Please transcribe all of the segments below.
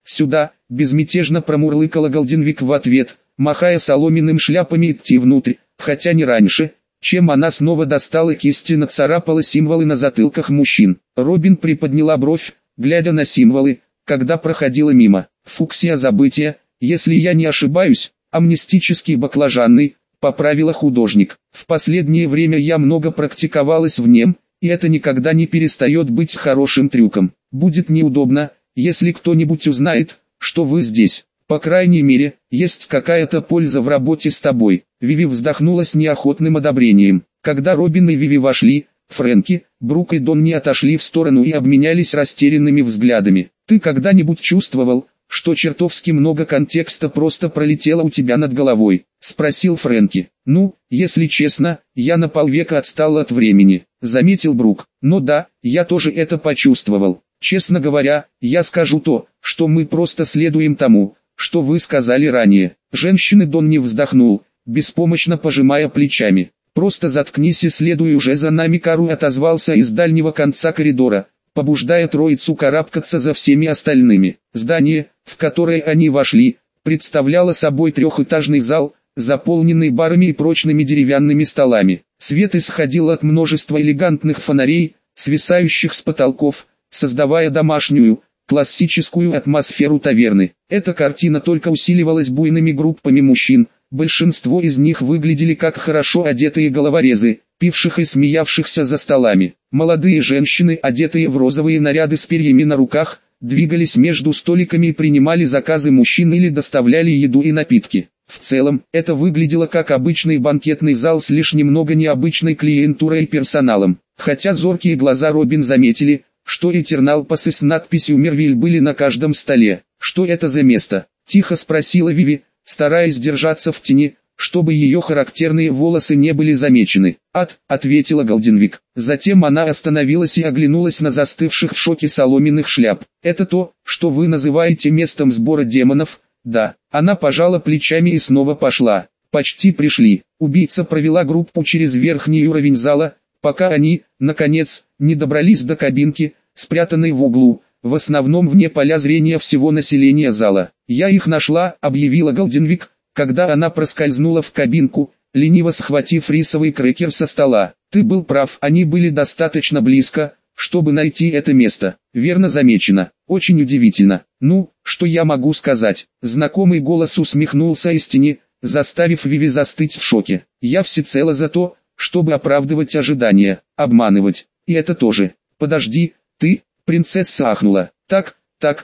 «Сюда!» – безмятежно промурлыкала Голденвик в ответ, махая соломенным шляпами идти внутрь, хотя не раньше, чем она снова достала кисть и нацарапала символы на затылках мужчин. Робин приподняла бровь, глядя на символы, когда проходила мимо. «Фуксия забытия, если я не ошибаюсь, амнистический баклажанный», — поправила художник. «В последнее время я много практиковалась в нем, и это никогда не перестает быть хорошим трюком. Будет неудобно, если кто-нибудь узнает, что вы здесь. По крайней мере, есть какая-то польза в работе с тобой». Виви вздохнула с неохотным одобрением. Когда Робин и Виви вошли, Фрэнки, Брук и Донни отошли в сторону и обменялись растерянными взглядами. «Ты когда-нибудь чувствовал, что чертовски много контекста просто пролетело у тебя над головой?» — спросил Фрэнки. «Ну, если честно, я на полвека отстал от времени», — заметил Брук. «Но да, я тоже это почувствовал. Честно говоря, я скажу то, что мы просто следуем тому, что вы сказали ранее». Женщины Донни вздохнул, беспомощно пожимая плечами. «Просто заткнись и следуй уже за нами», — Кару отозвался из дальнего конца коридора, побуждая троицу карабкаться за всеми остальными. Здание, в которое они вошли, представляло собой трехэтажный зал, заполненный барами и прочными деревянными столами. Свет исходил от множества элегантных фонарей, свисающих с потолков, создавая домашнюю, классическую атмосферу таверны. Эта картина только усиливалась буйными группами мужчин. Большинство из них выглядели как хорошо одетые головорезы, пивших и смеявшихся за столами. Молодые женщины, одетые в розовые наряды с перьями на руках, двигались между столиками и принимали заказы мужчин или доставляли еду и напитки. В целом, это выглядело как обычный банкетный зал с лишь немного необычной клиентурой и персоналом. Хотя зоркие глаза Робин заметили, что этернал-пасы с надписью «Мервиль» были на каждом столе. «Что это за место?» – тихо спросила Виви, стараясь держаться в тени, чтобы ее характерные волосы не были замечены. «Ад», — ответила Голденвик. Затем она остановилась и оглянулась на застывших в шоке соломенных шляп. «Это то, что вы называете местом сбора демонов?» «Да». Она пожала плечами и снова пошла. «Почти пришли». Убийца провела группу через верхний уровень зала, пока они, наконец, не добрались до кабинки, спрятанной в углу, в основном вне поля зрения всего населения зала. «Я их нашла», — объявила Голденвик, когда она проскользнула в кабинку, лениво схватив рисовый крекер со стола. «Ты был прав, они были достаточно близко, чтобы найти это место. Верно замечено. Очень удивительно. Ну, что я могу сказать?» Знакомый голос усмехнулся из тени, заставив Виви застыть в шоке. «Я всецело за то, чтобы оправдывать ожидания, обманывать. И это тоже. Подожди, ты...» Принцесса ахнула. Так,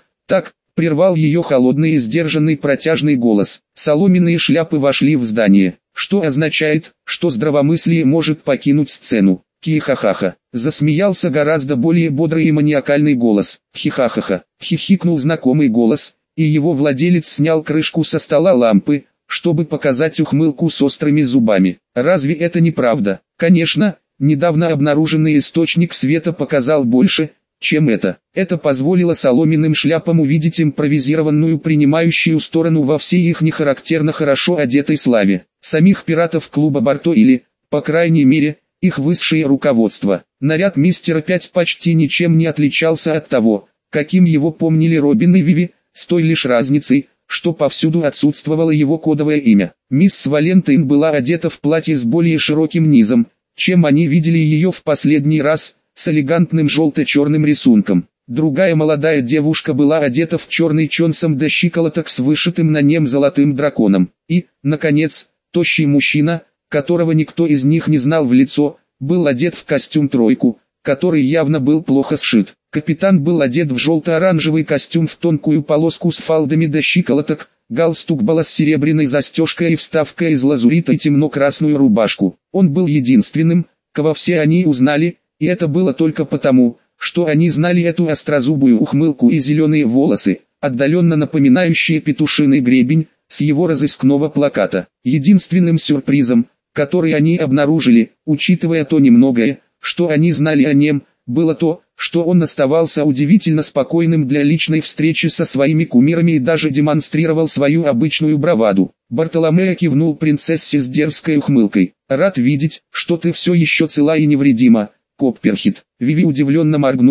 прервал ее холодный и сдержанный протяжный голос. Соломенные шляпы вошли в здание, что означает, что здравомыслие может покинуть сцену. Ки-ха-ха-ха. Засмеялся гораздо более бодрый и маниакальный голос. Хи-ха-ха-ха. Хихикнул знакомый голос, и его владелец снял крышку со стола лампы, чтобы показать ухмылку с острыми зубами. Разве это не правда? Конечно, недавно обнаруженный источник света показал больше, чем это. Это позволило соломенным шляпам увидеть импровизированную принимающую сторону во всей их нехарактерно хорошо одетой славе. Самих пиратов клуба Барто или, по крайней мере, их высшее руководство. Наряд мистера 5 почти ничем не отличался от того, каким его помнили Робин и Виви, с той лишь разницей, что повсюду отсутствовало его кодовое имя. Мисс Валентайн была одета в платье с более широким низом, чем они видели ее в последний раз, с элегантным желто-черным рисунком. Другая молодая девушка была одета в черный чонсом до щиколоток с вышитым на нем золотым драконом. И, наконец, тощий мужчина, которого никто из них не знал в лицо, был одет в костюм-тройку, который явно был плохо сшит. Капитан был одет в желто-оранжевый костюм в тонкую полоску с фалдами до щиколоток, галстук была с серебряной застежкой и вставкой из лазурита и темно-красную рубашку. Он был единственным, кого все они узнали, и это было только потому, что они знали эту острозубую ухмылку и зеленые волосы, отдаленно напоминающие петушиный гребень, с его разыскного плаката. Единственным сюрпризом, который они обнаружили, учитывая то немногое, что они знали о нем, было то, что он оставался удивительно спокойным для личной встречи со своими кумирами и даже демонстрировал свою обычную браваду. Бартоломео кивнул принцессе с дерзкой ухмылкой. «Рад видеть, что ты все еще цела и невредима, Копперхит». Виви удивленно моргнула,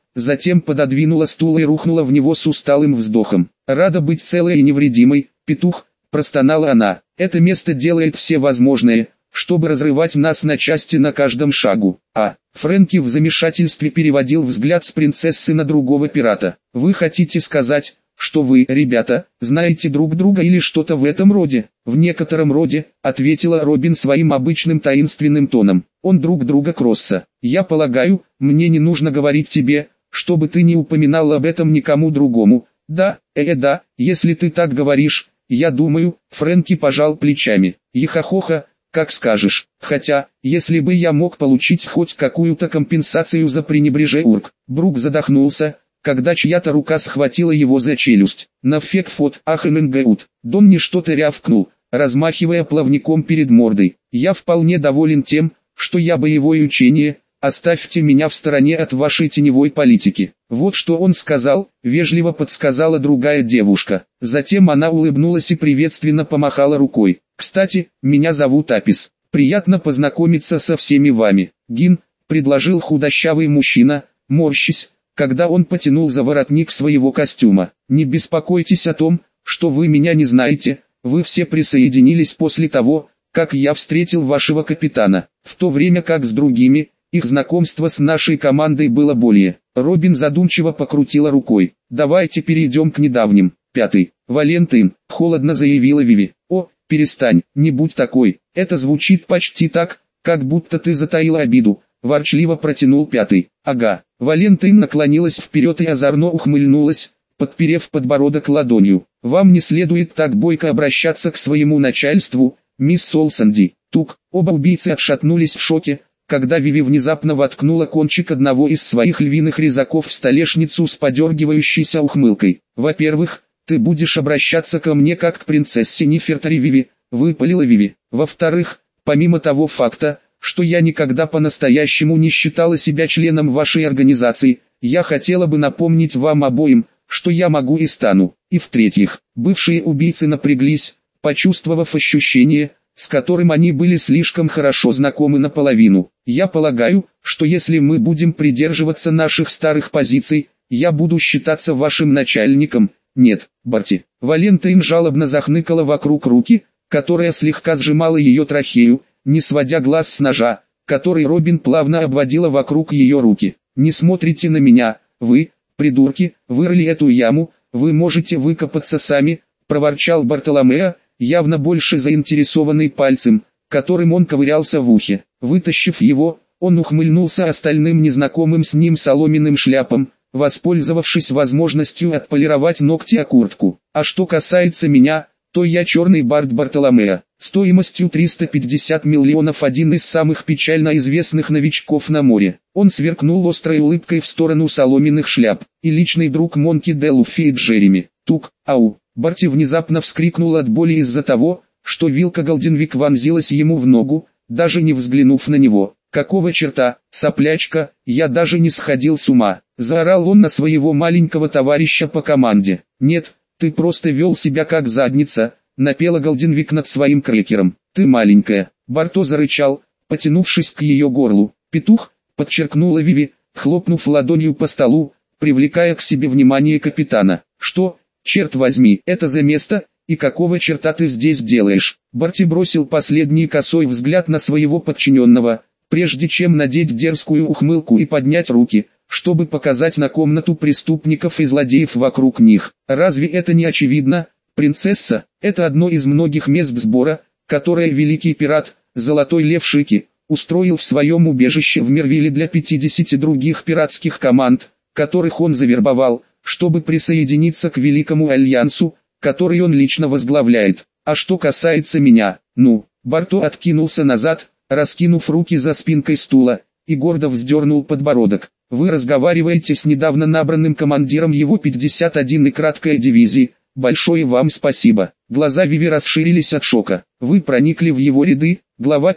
затем пододвинула стул и рухнула в него с усталым вздохом. «Рада быть целой и невредимой, петух», – простонала она. «Это место делает все возможное, чтобы разрывать нас на части на каждом шагу». Фрэнки в замешательстве переводил взгляд с принцессы на другого пирата. «Вы хотите сказать, что вы, ребята, знаете друг друга или что-то в этом роде?» «В некотором роде», — ответила Робин своим обычным таинственным тоном. «Он друг друга Кросса. Я полагаю, мне не нужно говорить тебе, чтобы ты не упоминал об этом никому другому». «Да, да, если ты так говоришь, я думаю», — Фрэнки пожал плечами. «Ехахоха, как скажешь. Хотя, если бы я мог получить хоть какую-то компенсацию за пренебрежение». Брук задохнулся, когда чья-то рука схватила его за челюсть. «Нафекфот, ахэнэнгэут». Донни что-то рявкнул, размахивая плавником перед мордой. «Я вполне доволен тем, что я боевое учение, оставьте меня в стороне от вашей теневой политики». Вот что он сказал, вежливо подсказала другая девушка. Затем она улыбнулась и приветственно помахала рукой. «Кстати, меня зовут Апис. Приятно познакомиться со всеми вами». «Гин», — предложил худощавый мужчина, морщись, когда он потянул за воротник своего костюма. «Не беспокойтесь о том, что вы меня не знаете, вы все присоединились после того, как я встретил вашего капитана, в то время как с другими, их знакомство с нашей командой было более». Робин задумчиво покрутила рукой. «Давайте перейдем к недавним». «Пятый. Валентин», — холодно заявила Виви. «О, перестань, не будь такой, это звучит почти так, как будто ты затаила обиду», — ворчливо протянул пятый. «Ага». Валентин наклонилась вперед и озорно ухмыльнулась, подперев подбородок ладонью. «Вам не следует так бойко обращаться к своему начальству, мисс Солсанди». Тук. Оба убийцы отшатнулись в шоке, когда Виви внезапно воткнула кончик одного из своих львиных резаков в столешницу с подергивающейся ухмылкой. «Во-первых, ты будешь обращаться ко мне как к принцессе Нефертари, Виви», — выпалила Виви. «Во-вторых, помимо того факта, что я никогда по-настоящему не считала себя членом вашей организации, я хотела бы напомнить вам обоим, что я могу и стану». И в-третьих, бывшие убийцы напряглись, почувствовав ощущение, с которым они были слишком хорошо знакомы наполовину. «Я полагаю, что если мы будем придерживаться наших старых позиций, я буду считаться вашим начальником». «Нет, Барти». Валентин жалобно захныкала вокруг руки, которая слегка сжимала ее трахею, не сводя глаз с ножа, который Робин плавно обводила вокруг ее руки. «Не смотрите на меня, вы, придурки, вырыли эту яму, вы можете выкопаться сами», — проворчал Бартоломео, явно больше заинтересованный пальцем, которым он ковырялся в ухе. Вытащив его, он ухмыльнулся остальным незнакомым с ним соломенным шляпам, воспользовавшись возможностью отполировать ногти о куртку. «А что касается меня, то я черный бард Бартоломео, стоимостью 350 миллионов, один из самых печально известных новичков на море». Он сверкнул острой улыбкой в сторону соломенных шляп. «И личный друг Монки де Луфи и Джереми». Тук. «Ау». Барти внезапно вскрикнул от боли из-за того, что вилка Голденвик вонзилась ему в ногу, даже не взглянув на него. «Какого черта, соплячка, я даже не сходил с ума», — заорал он на своего маленького товарища по команде. «Нет, ты просто вел себя как задница», — напела Голденвик над своим крекером. «Ты маленькая», — Барто зарычал, потянувшись к ее горлу. «Петух», — подчеркнула Виви, хлопнув ладонью по столу, привлекая к себе внимание капитана. «Что, черт возьми, это за место, и какого черта ты здесь делаешь?» Барти бросил последний косой взгляд на своего подчиненного, прежде чем надеть дерзкую ухмылку и поднять руки, чтобы показать на комнату преступников и злодеев вокруг них. «Разве это не очевидно, принцесса? Это одно из многих мест сбора, которое великий пират, Золотой Лев Шики, устроил в своем убежище в Мервиле для 50 других пиратских команд, которых он завербовал, чтобы присоединиться к Великому Альянсу, который он лично возглавляет. А что касается меня, Барто откинулся назад, раскинув руки за спинкой стула, и гордо вздернул подбородок. «Вы разговариваете с недавно набранным командиром его 51-й краткой дивизии, большое вам спасибо». Глаза Виви расширились от шока. «Вы проникли в его ряды?» Глава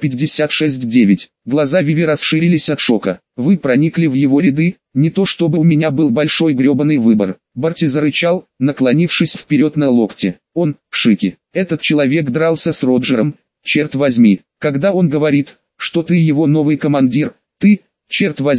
56.9. Глаза Виви расширились от шока. «Вы проникли в его ряды? Не то чтобы у меня был большой гребаный выбор». Барти зарычал, наклонившись вперед на локте. «Он, Шики, этот человек дрался с Роджером, черт возьми. Когда он говорит, что ты его новый командир, ты, черт возьми,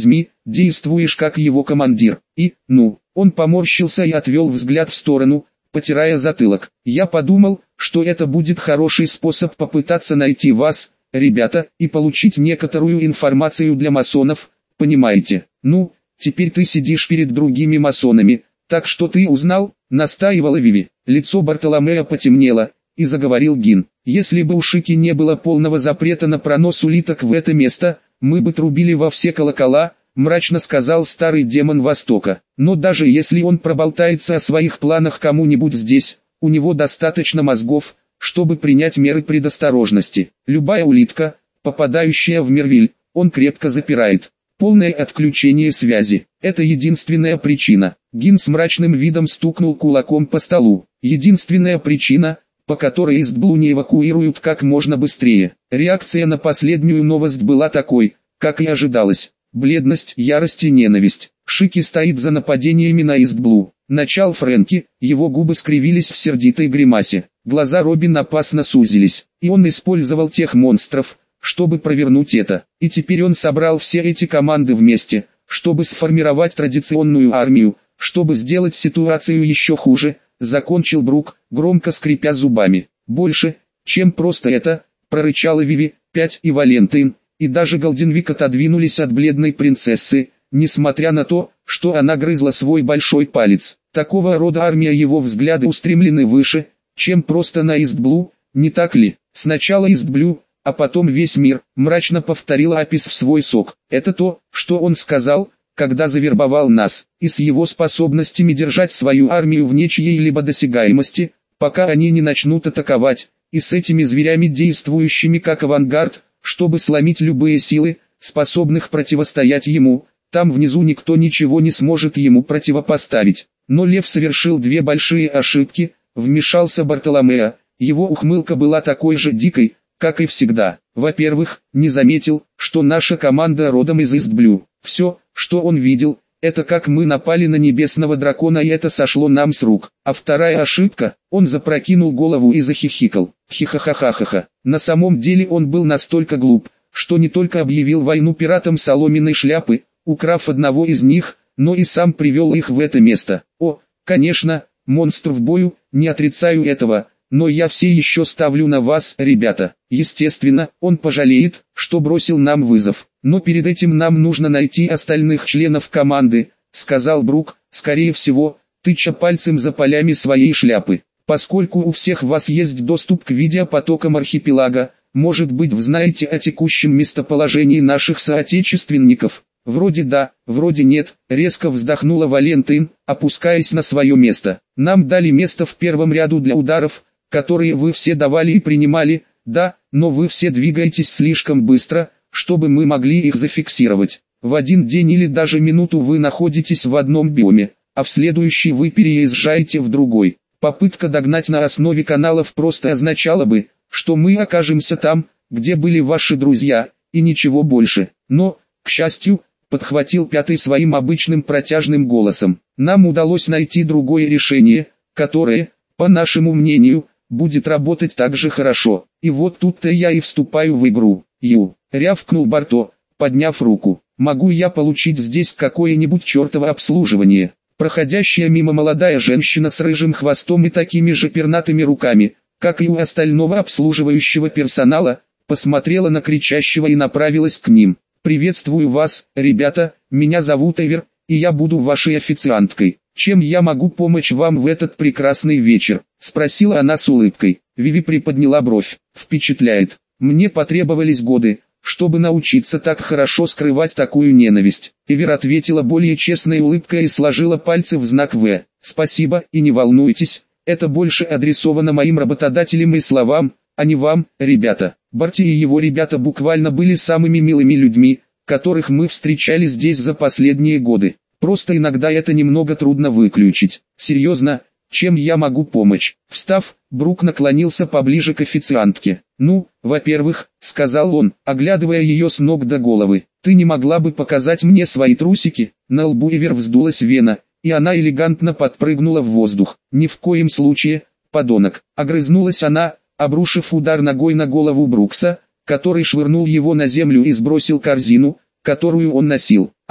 действуешь как его командир. И, ну, он поморщился и отвел взгляд в сторону, потирая затылок. Я подумал, что это будет хороший способ попытаться найти вас, ребята, и получить некоторую информацию для масонов, понимаете? Ну, теперь ты сидишь перед другими масонами, так что ты узнал, настаивала Виви. Лицо Бартоломея потемнело, и заговорил Гин. Если бы у Шики не было полного запрета на пронос улиток в это место, мы бы трубили во все колокола, мрачно сказал старый демон Востока. Но даже если он проболтается о своих планах кому-нибудь здесь, у него достаточно мозгов, чтобы принять меры предосторожности. Любая улитка, попадающая в Мервиль, он крепко запирает. Полное отключение связи. Это единственная причина. Гин с мрачным видом стукнул кулаком по столу. Единственная причина, по которой Истблу не эвакуируют как можно быстрее. Реакция на последнюю новость была такой, как и ожидалось. Бледность, ярость и ненависть. Шики стоит за нападениями на Истблу. Начал Фрэнки, его губы скривились в сердитой гримасе. Глаза Робин опасно сузились, и он использовал тех монстров, чтобы провернуть это. И теперь он собрал все эти команды вместе, чтобы сформировать традиционную армию, чтобы сделать ситуацию еще хуже, закончил Брук, громко скрипя зубами. Больше, чем просто это, прорычала Виви, 5 и Валентин, и даже Голденвик отодвинулись от бледной принцессы, несмотря на то, что она грызла свой большой палец. Такого рода армия, его взгляды устремлены выше, чем просто на Истблу, не так ли? Сначала Истблю, а потом весь мир, мрачно повторила Апис в свой сок. Это то, что он сказал, когда завербовал нас, и с его способностями держать свою армию вне чьей-либо досягаемости, пока они не начнут атаковать, и с этими зверями, действующими как авангард, чтобы сломить любые силы, способных противостоять ему. Там внизу никто ничего не сможет ему противопоставить. Но Лев совершил две большие ошибки, вмешался Бартоломео. Его ухмылка была такой же дикой, как и всегда. Во-первых, не заметил, что наша команда родом из Истблю. Все, что он видел, это как мы напали на небесного дракона, и это сошло нам с рук. А вторая ошибка, он запрокинул голову и захихикал. Хихахахахаха. На самом деле он был настолько глуп, что не только объявил войну пиратам соломенной шляпы, украв одного из них, но и сам привел их в это место. О, конечно, монстр в бою, не отрицаю этого, но я все еще ставлю на вас, ребята. Естественно, он пожалеет, что бросил нам вызов. Но перед этим нам нужно найти остальных членов команды, сказал Брук, скорее всего, тыча пальцем за полями своей шляпы. Поскольку у всех вас есть доступ к видеопотокам архипелага, может быть, вы знаете о текущем местоположении наших соотечественников? Вроде да, вроде нет, резко вздохнула Валентин, опускаясь на свое место. Нам дали место в первом ряду для ударов, которые вы все давали и принимали, да, но вы все двигаетесь слишком быстро, чтобы мы могли их зафиксировать. В один день или даже минуту вы находитесь в одном биоме, а в следующий вы переезжаете в другой. Попытка догнать на основе каналов просто означала бы, что мы окажемся там, где были ваши друзья, и ничего больше. Но, к счастью, подхватил Пятый своим обычным протяжным голосом, нам удалось найти другое решение, которое, по нашему мнению, будет работать так же хорошо. И вот тут-то я и вступаю в игру. Рявкнул Барто, подняв руку. Могу я получить здесь какое-нибудь чертово обслуживание? Проходящая мимо молодая женщина с рыжим хвостом и такими же пернатыми руками, как и у остального обслуживающего персонала, посмотрела на кричащего и направилась к ним. «Приветствую вас, ребята, меня зовут Эвер, и я буду вашей официанткой. Чем я могу помочь вам в этот прекрасный вечер?» — спросила она с улыбкой. Виви приподняла бровь. «Впечатляет. Мне потребовались годы, чтобы научиться так хорошо скрывать такую ненависть». Эвер ответила более честной улыбкой и сложила пальцы в знак «В». «Спасибо, и не волнуйтесь, это больше адресовано моим работодателям и словам, а не вам, ребята». Барти и его ребята буквально были самыми милыми людьми, которых мы встречали здесь за последние годы. Просто иногда это немного трудно выключить. Серьезно, чем я могу помочь? Встав, Брук наклонился поближе к официантке. «Ну, во-первых», — сказал он, оглядывая ее с ног до головы, «ты не могла бы показать мне свои трусики?» На лбу Эвер вздулась вена, и она элегантно подпрыгнула в воздух. «Ни в коем случае, подонок!» Огрызнулась она, обрушив удар ногой на голову Брукса, который швырнул его на землю и сбросил корзину, которую он носил.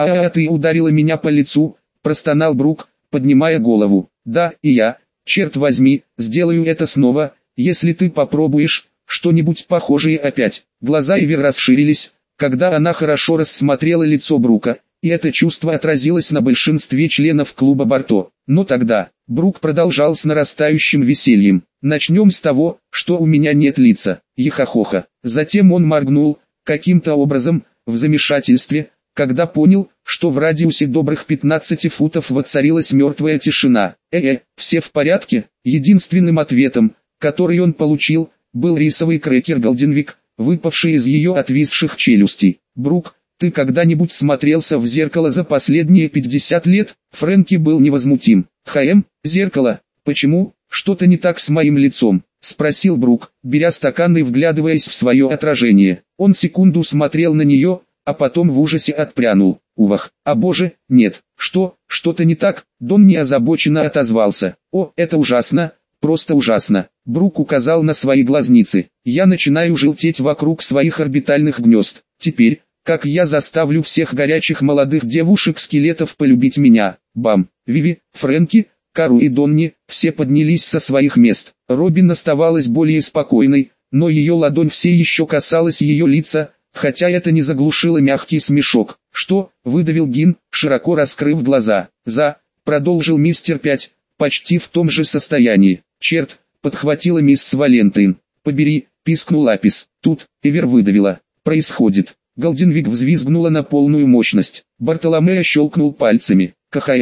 Ты ударила меня по лицу», – простонал Брук, поднимая голову. «Да, и я, черт возьми, сделаю это снова, если ты попробуешь что-нибудь похожее опять». Глаза Эвер расширились, когда она хорошо рассмотрела лицо Брука, и это чувство отразилось на большинстве членов клуба Барто. Но тогда Брук продолжал с нарастающим весельем. «Начнем с того, что у меня нет лица, ехахоха». Затем он моргнул, каким-то образом, в замешательстве, когда понял, что в радиусе добрых 15 футов воцарилась мертвая тишина. Все в порядке?» Единственным ответом, который он получил, был рисовый крекер Голденвик, выпавший из ее отвисших челюстей. «Брук, ты когда-нибудь смотрелся в зеркало за последние 50 лет?» Фрэнки был невозмутим. Зеркало? Почему? Что-то не так с моим лицом?» — спросил Брук, беря стакан и вглядываясь в свое отражение. Он секунду смотрел на нее, а потом в ужасе отпрянул. «Увах, а боже, нет, что-то не так?» Донни озабоченно отозвался. «О, это ужасно, просто ужасно». Брук указал на свои глазницы. «Я начинаю желтеть вокруг своих орбитальных гнезд. Теперь, как я заставлю всех горячих молодых девушек-скелетов полюбить меня?» Бам! Виви, Фрэнки, Кару и Донни, все поднялись со своих мест. Робин оставалась более спокойной, но ее ладонь все еще касалась ее лица, хотя это не заглушило мягкий смешок. «Что?» — выдавил Гин, широко раскрыв глаза. Продолжил мистер 5, почти в том же состоянии. «Черт!» — подхватила мисс Валентин. «Побери!» — пискнул Апис. Тут Эвер выдавила. «Происходит!» Голденвик взвизгнула на полную мощность. Бартоломео щелкнул пальцами.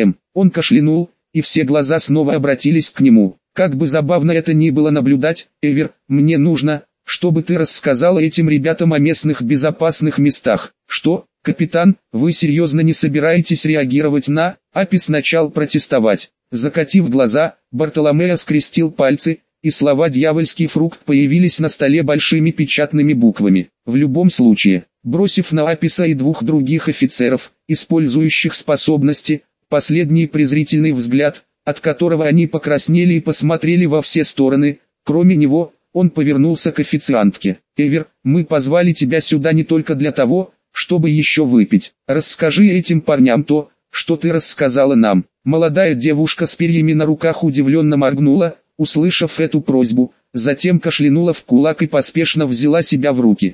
Он кашлянул, и все глаза снова обратились к нему. «Как бы забавно это ни было наблюдать, Эвер, мне нужно, чтобы ты рассказала этим ребятам о местных безопасных местах». «Что, капитан, вы серьезно не собираетесь реагировать на...» Апис начал протестовать. Закатив глаза, Бартоломео скрестил пальцы, и слова «дьявольский фрукт» появились на столе большими печатными буквами. В любом случае, бросив на Аписа и двух других офицеров, использующих способности, последний презрительный взгляд, от которого они покраснели и посмотрели во все стороны, кроме него, он повернулся к официантке. «Эвер, мы позвали тебя сюда не только для того, чтобы еще выпить. Расскажи этим парням то, что ты рассказала нам». Молодая девушка с перьями на руках удивленно моргнула, услышав эту просьбу, затем кашлянула в кулак и поспешно взяла себя в руки.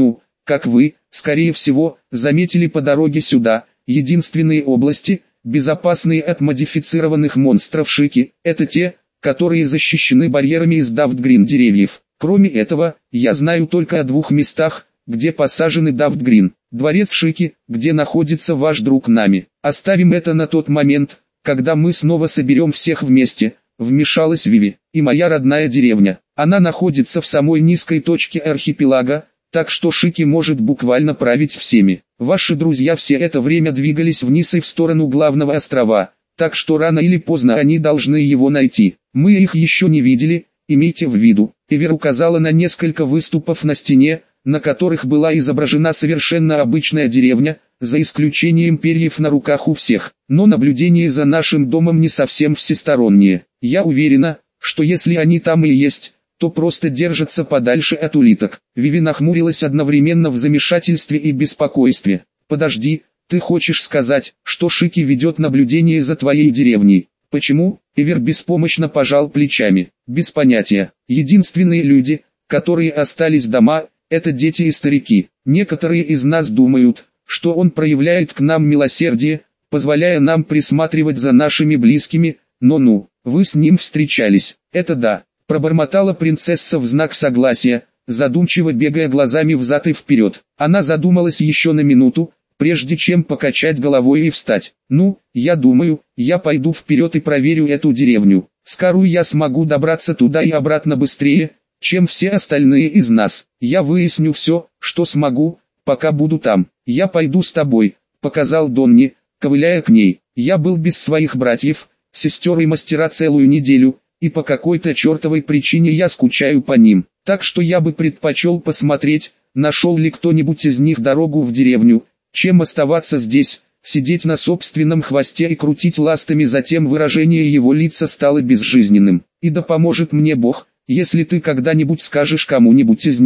Как вы, скорее всего, заметили по дороге сюда, единственные области, безопасные от модифицированных монстров Шики, это те, которые защищены барьерами из Дафтгрин деревьев. Кроме этого, я знаю только о двух местах, где посажены Дафтгрин. Дворец Шики, где находится ваш друг Нами. Оставим это на тот момент, когда мы снова соберем всех вместе, вмешалась Виви. И моя родная деревня. Она находится в самой низкой точке архипелага, так что Шики может буквально править всеми. Ваши друзья все это время двигались вниз и в сторону главного острова, так что рано или поздно они должны его найти. Мы их еще не видели, имейте в виду». Эвер указала на несколько выступов на стене, на которых была изображена совершенно обычная деревня, за исключением перьев на руках у всех. Но наблюдение за нашим домом не совсем всестороннее. Я уверена, что если они там и есть, то просто держатся подальше от улиток. Виви нахмурилась одновременно в замешательстве и беспокойстве. «Подожди, ты хочешь сказать, что Шики ведет наблюдение за твоей деревней?» «Почему?» Эвер беспомощно пожал плечами. «Без понятия. Единственные люди, которые остались дома, это дети и старики. Некоторые из нас думают, что он проявляет к нам милосердие, позволяя нам присматривать за нашими близкими, но вы с ним встречались». «Это да», пробормотала принцесса в знак согласия, задумчиво бегая глазами взад и вперед. Она задумалась еще на минуту, прежде чем покачать головой и встать. Я думаю, я пойду вперед и проверю эту деревню. С Кару я смогу добраться туда и обратно быстрее, чем все остальные из нас. Я выясню все, что смогу, пока буду там. Я пойду с тобой», — показал Донни, ковыляя к ней. «Я был без своих братьев, сестер и мастера целую неделю, и по какой-то чертовой причине я скучаю по ним. Так что я бы предпочел посмотреть, нашел ли кто-нибудь из них дорогу в деревню, чем оставаться здесь, сидеть на собственном хвосте и крутить ластами». Затем выражение его лица стало безжизненным. «И да поможет мне Бог, если ты когда-нибудь скажешь кому-нибудь из них,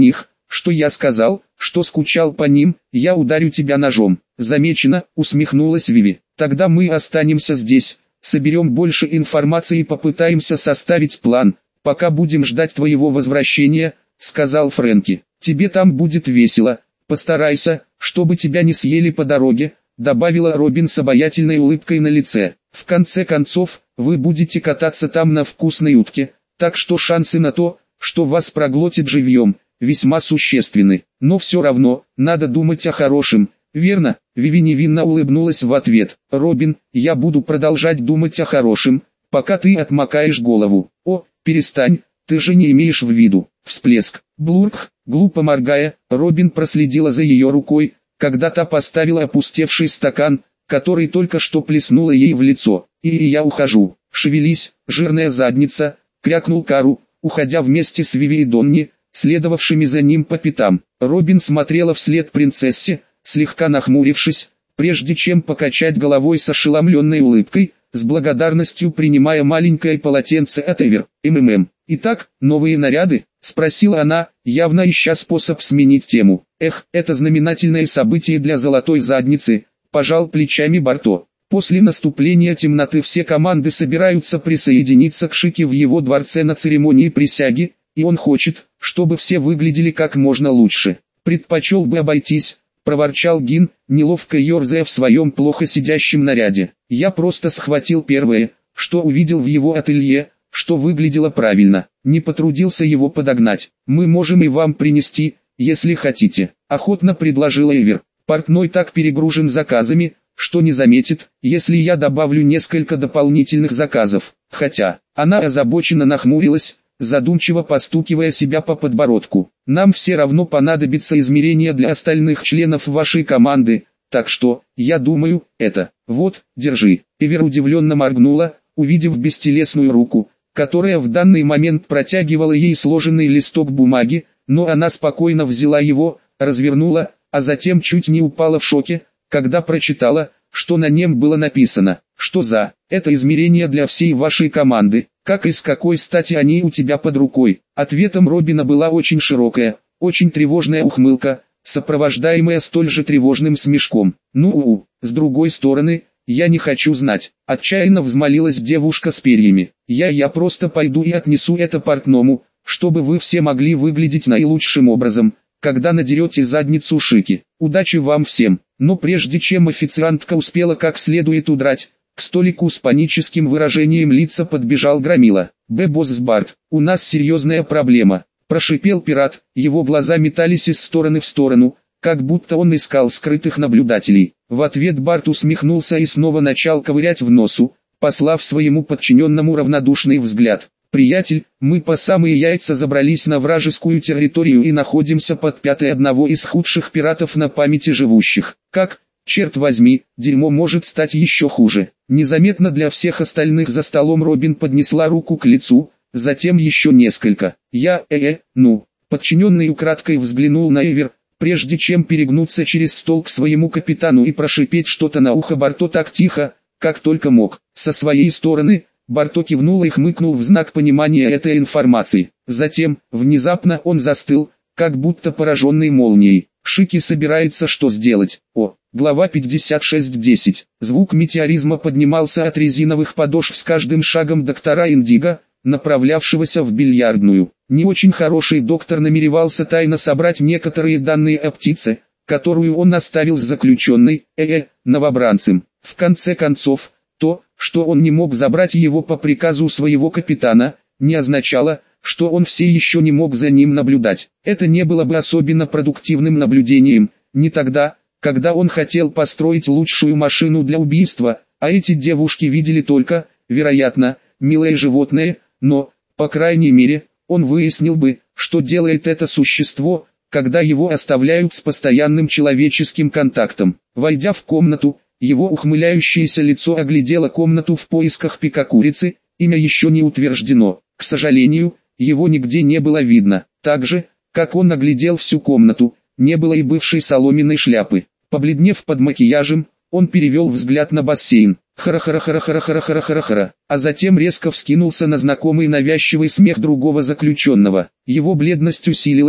что я сказал, что скучал по ним, я ударю тебя ножом. Замечено, усмехнулась Виви. Тогда мы останемся здесь, соберем больше информации и попытаемся составить план, пока будем ждать твоего возвращения, сказал Фрэнки. Тебе там будет весело, постарайся, чтобы тебя не съели по дороге, добавила Робин с обаятельной улыбкой на лице. В конце концов, вы будете кататься там на вкусной утке, так что шансы на то, что вас проглотит живьем, весьма существенны. Но все равно, надо думать о хорошем, верно? Виви невинно улыбнулась в ответ. Робин, я буду продолжать думать о хорошем, пока ты отмокаешь голову. О, перестань, ты же не имеешь в виду. Всплеск. Блурк, глупо моргая, Робин проследила за ее рукой, когда та поставила опустевший стакан, который только что плеснула ей в лицо. И я ухожу. Шевелись, жирная задница, крякнул Кару, уходя вместе с Виви и Донни, следовавшими за ним по пятам. Робин смотрела вслед принцессе, слегка нахмурившись, прежде чем покачать головой с ошеломленной улыбкой, с благодарностью принимая маленькое полотенце от Эвер. «Итак, новые наряды?» – спросила она, явно ища способ сменить тему. «Эх, это знаменательное событие для золотой задницы», – пожал плечами Барто. После наступления темноты все команды собираются присоединиться к Шике в его дворце на церемонии присяги, и он хочет, чтобы все выглядели как можно лучше. «Предпочел бы обойтись», – проворчал Гин, неловко ерзая в своем плохо сидящем наряде. «Я просто схватил первое, что увидел в его ателье, что выглядело правильно, не потрудился его подогнать. Мы можем и вам принести, если хотите», – охотно предложила Эвер. «Портной так перегружен заказами, что не заметит, если я добавлю несколько дополнительных заказов». Хотя, она озабоченно нахмурилась, задумчиво постукивая себя по подбородку. «Нам все равно понадобится измерение для остальных членов вашей команды, так что, я думаю, это... Вот, держи». Эвер удивленно моргнула, увидев бестелесную руку, которая в данный момент протягивала ей сложенный листок бумаги, но она спокойно взяла его, развернула, а затем чуть не упала в шоке, когда прочитала, что на нем было написано. «Что за? Это измерение для всей вашей команды. Как и с какой стати они у тебя под рукой?» Ответом Робина была очень широкая, очень тревожная ухмылка, сопровождаемая столь же тревожным смешком. С другой стороны, я не хочу знать. Отчаянно взмолилась девушка с перьями. Я просто пойду и отнесу это портному, чтобы вы все могли выглядеть наилучшим образом, когда надерете задницу Шики. Удачи вам всем». Но прежде чем официантка успела как следует удрать, к столику с паническим выражением лица подбежал Громила. «Босс Барт, у нас серьезная проблема», – прошипел пират, его глаза метались из стороны в сторону, как будто он искал скрытых наблюдателей. В ответ Барт усмехнулся и снова начал ковырять в носу, послав своему подчиненному равнодушный взгляд. «Приятель, мы по самые яйца забрались на вражескую территорию и находимся под пятой одного из худших пиратов на памяти живущих. Как, черт возьми, дерьмо может стать еще хуже». Незаметно для всех остальных за столом Робин поднесла руку к лицу, затем еще несколько. Подчиненный украдкой взглянул на Эвер, прежде чем перегнуться через стол к своему капитану и прошипеть что-то на ухо Барто так тихо, как только мог. Со своей стороны, Барто кивнул и хмыкнул в знак понимания этой информации. Затем, внезапно он застыл, как будто пораженный молнией. Шики собирается что сделать? Глава 56.10. Звук метеоризма поднимался от резиновых подошв с каждым шагом доктора Индиго, направлявшегося в бильярдную. Не очень хороший доктор намеревался тайно собрать некоторые данные о птице, которую он оставил с заключенной, новобранцем. В конце концов, то, что он не мог забрать его по приказу своего капитана, не означало, что он все еще не мог за ним наблюдать. Это не было бы особенно продуктивным наблюдением, не тогда, когда он хотел построить лучшую машину для убийства, а эти девушки видели только, вероятно, милое животное, но, по крайней мере, он выяснил бы, что делает это существо, когда его оставляют с постоянным человеческим контактом. Войдя в комнату, его ухмыляющееся лицо оглядело комнату в поисках пика-курицы, имя еще не утверждено. К сожалению, его нигде не было видно. Так же, как он оглядел всю комнату, не было и бывшей соломенной шляпы. Побледнев под макияжем, он перевел взгляд на бассейн. Хара-хара-хара-хара-хара-хара-хара-хара, а затем резко вскинулся на знакомый навязчивый смех другого заключенного. Его бледность усилилась,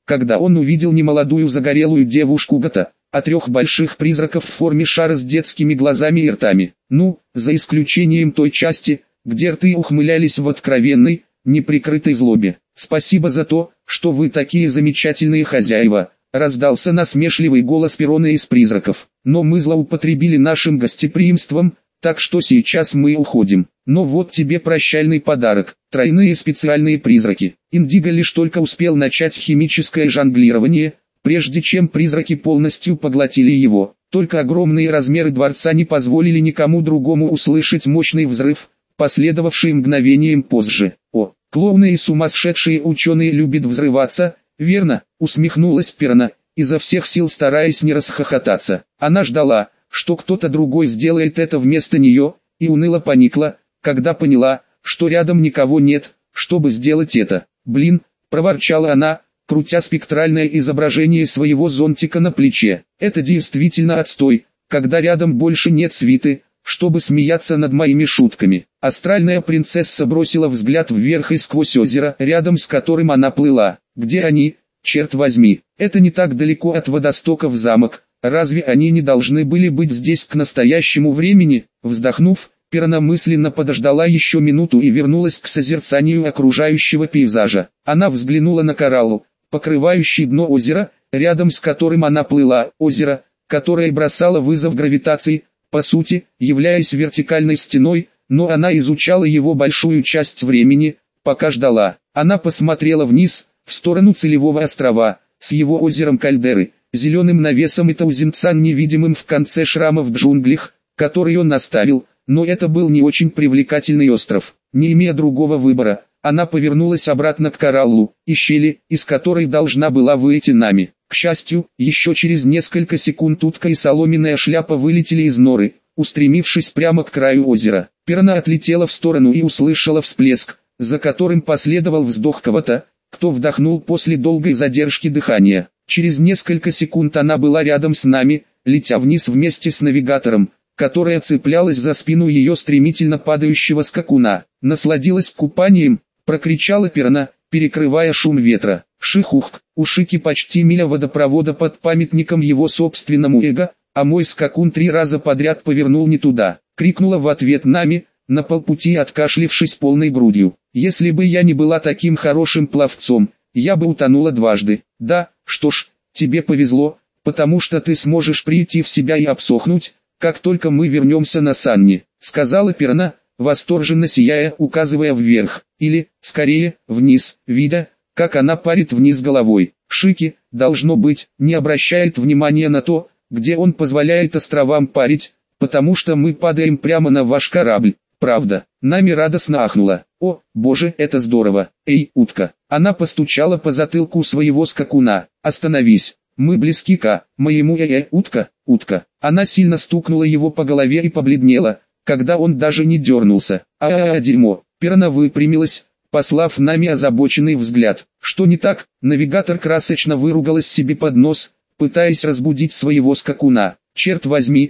когда он увидел немолодую загорелую девушку Гата, а 3 больших призраков в форме шара с детскими глазами и ртами. Ну, за исключением той части, где рты ухмылялись в откровенной, неприкрытой злобе. «Спасибо за то, что вы такие замечательные хозяева», — раздался насмешливый голос Перона из призраков. «Но мы злоупотребили нашим гостеприимством, так что сейчас мы уходим. Но вот тебе прощальный подарок, тройные специальные призраки». Индиго лишь только успел начать химическое жонглирование, прежде чем призраки полностью поглотили его. Только огромные размеры дворца не позволили никому другому услышать мощный взрыв, последовавший мгновением позже. «О, клоуны и сумасшедшие ученые любят взрываться, верно?» — усмехнулась Перна, изо всех сил стараясь не расхохотаться. Она ждала, что кто-то другой сделает это вместо нее, и уныло поникла, когда поняла, что рядом никого нет, чтобы сделать это. «Блин», — проворчала она, крутя спектральное изображение своего зонтика на плече. «Это действительно отстой, когда рядом больше нет свиты, чтобы смеяться над моими шутками». Астральная принцесса бросила взгляд вверх и сквозь озеро, рядом с которым она плыла. «Где они, черт возьми? Это не так далеко от водостоков замок. Разве они не должны были быть здесь к настоящему времени?» Вздохнув, Перна мысленно подождала еще минуту и вернулась к созерцанию окружающего пейзажа. Она взглянула на коралл, покрывающий дно озера, рядом с которым она плыла. Озеро, которое бросало вызов гравитации, по сути, являясь вертикальной стеной, но она изучала его большую часть времени, пока ждала. Она посмотрела вниз, в сторону Целевого острова, с его озером кальдеры, зеленым навесом и Таузенцан невидимым в конце шрама в джунглях, который он оставил, но это был не очень привлекательный остров. Не имея другого выбора, она повернулась обратно к кораллу, и щели, из которой должна была выйти Нами. К счастью, еще через несколько секунд утка и соломенная шляпа вылетели из норы, устремившись прямо к краю озера. Перна отлетела в сторону и услышала всплеск, за которым последовал вздох кого-то, кто вдохнул после долгой задержки дыхания. Через несколько секунд она была рядом с Нами, летя вниз вместе с навигатором, которая цеплялась за спину ее стремительно падающего скакуна. «Насладилась купанием», — прокричала Перна, перекрывая шум ветра. «Шихух, у Шики почти миля водопровода под памятником его собственному эго, а мой скакун 3 раза подряд повернул не туда», — крикнула в ответ Нами, на полпути откашлившись полной грудью. «Если бы я не была таким хорошим пловцом, я бы утонула дважды». «Да, что ж, тебе повезло, потому что ты сможешь прийти в себя и обсохнуть, как только мы вернемся на Санни», — сказала Перна, восторженно сияя, указывая вверх, или, скорее, вниз, видя, как она парит вниз головой. Шики, должно быть, не обращает внимания на то, где он позволяет островам парить, потому что мы падаем прямо на ваш корабль, правда? Нами радостно ахнула. «О, боже, это здорово! Эй, утка!» Она постучала по затылку своего скакуна. «Остановись! Мы близки к моему утка, утка». Она сильно стукнула его по голове и побледнела, когда он даже не дернулся. Дерьмо. Перна выпрямилась, послав Нами озабоченный взгляд. «Что не так?» Навигатор красочно выругалась себе под нос, пытаясь разбудить своего скакуна. Черт возьми,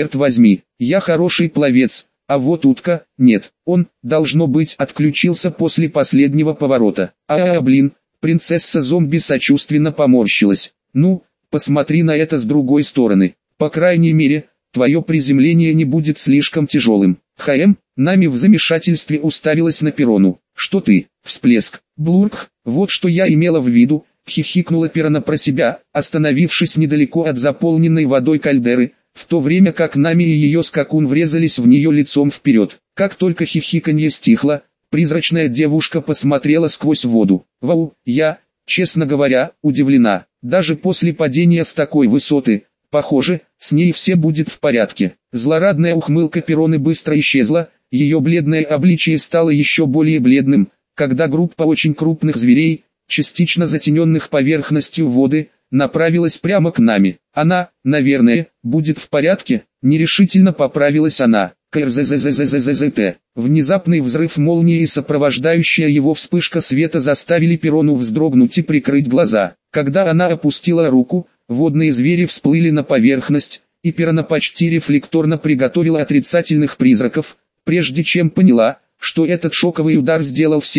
я хороший пловец, а вот утка, нет, он, должно быть, отключился после последнего поворота». Блин, принцесса-зомби сочувственно поморщилась. «Ну, посмотри на это с другой стороны. По крайней мере, твое приземление не будет слишком тяжелым». Нами в замешательстве уставилась на Перону. «Что ты?» Всплеск. «Блурк, вот что я имела в виду», хихикнула Перна про себя, остановившись недалеко от заполненной водой кальдеры, в то время как Нами и ее скакун врезались в нее лицом вперед. Как только хихиканье стихло, призрачная девушка посмотрела сквозь воду. «Вау, я, честно говоря, удивлена. Даже после падения с такой высоты, похоже, с ней все будет в порядке». Злорадная ухмылка Пероны быстро исчезла, ее бледное обличие стало еще более бледным, когда группа очень крупных зверей, частично затененных поверхностью воды, направилась прямо к Нами. «Она, наверное, будет в порядке», нерешительно поправилась она. КРЗЗЗЗЗЗТ. Внезапный взрыв молнии и сопровождающая его вспышка света заставили Перону вздрогнуть и прикрыть глаза. Когда она опустила руку, водные звери всплыли на поверхность, и Перна почти рефлекторно приготовила отрицательных призраков, прежде чем поняла, что этот шоковый удар сделал все,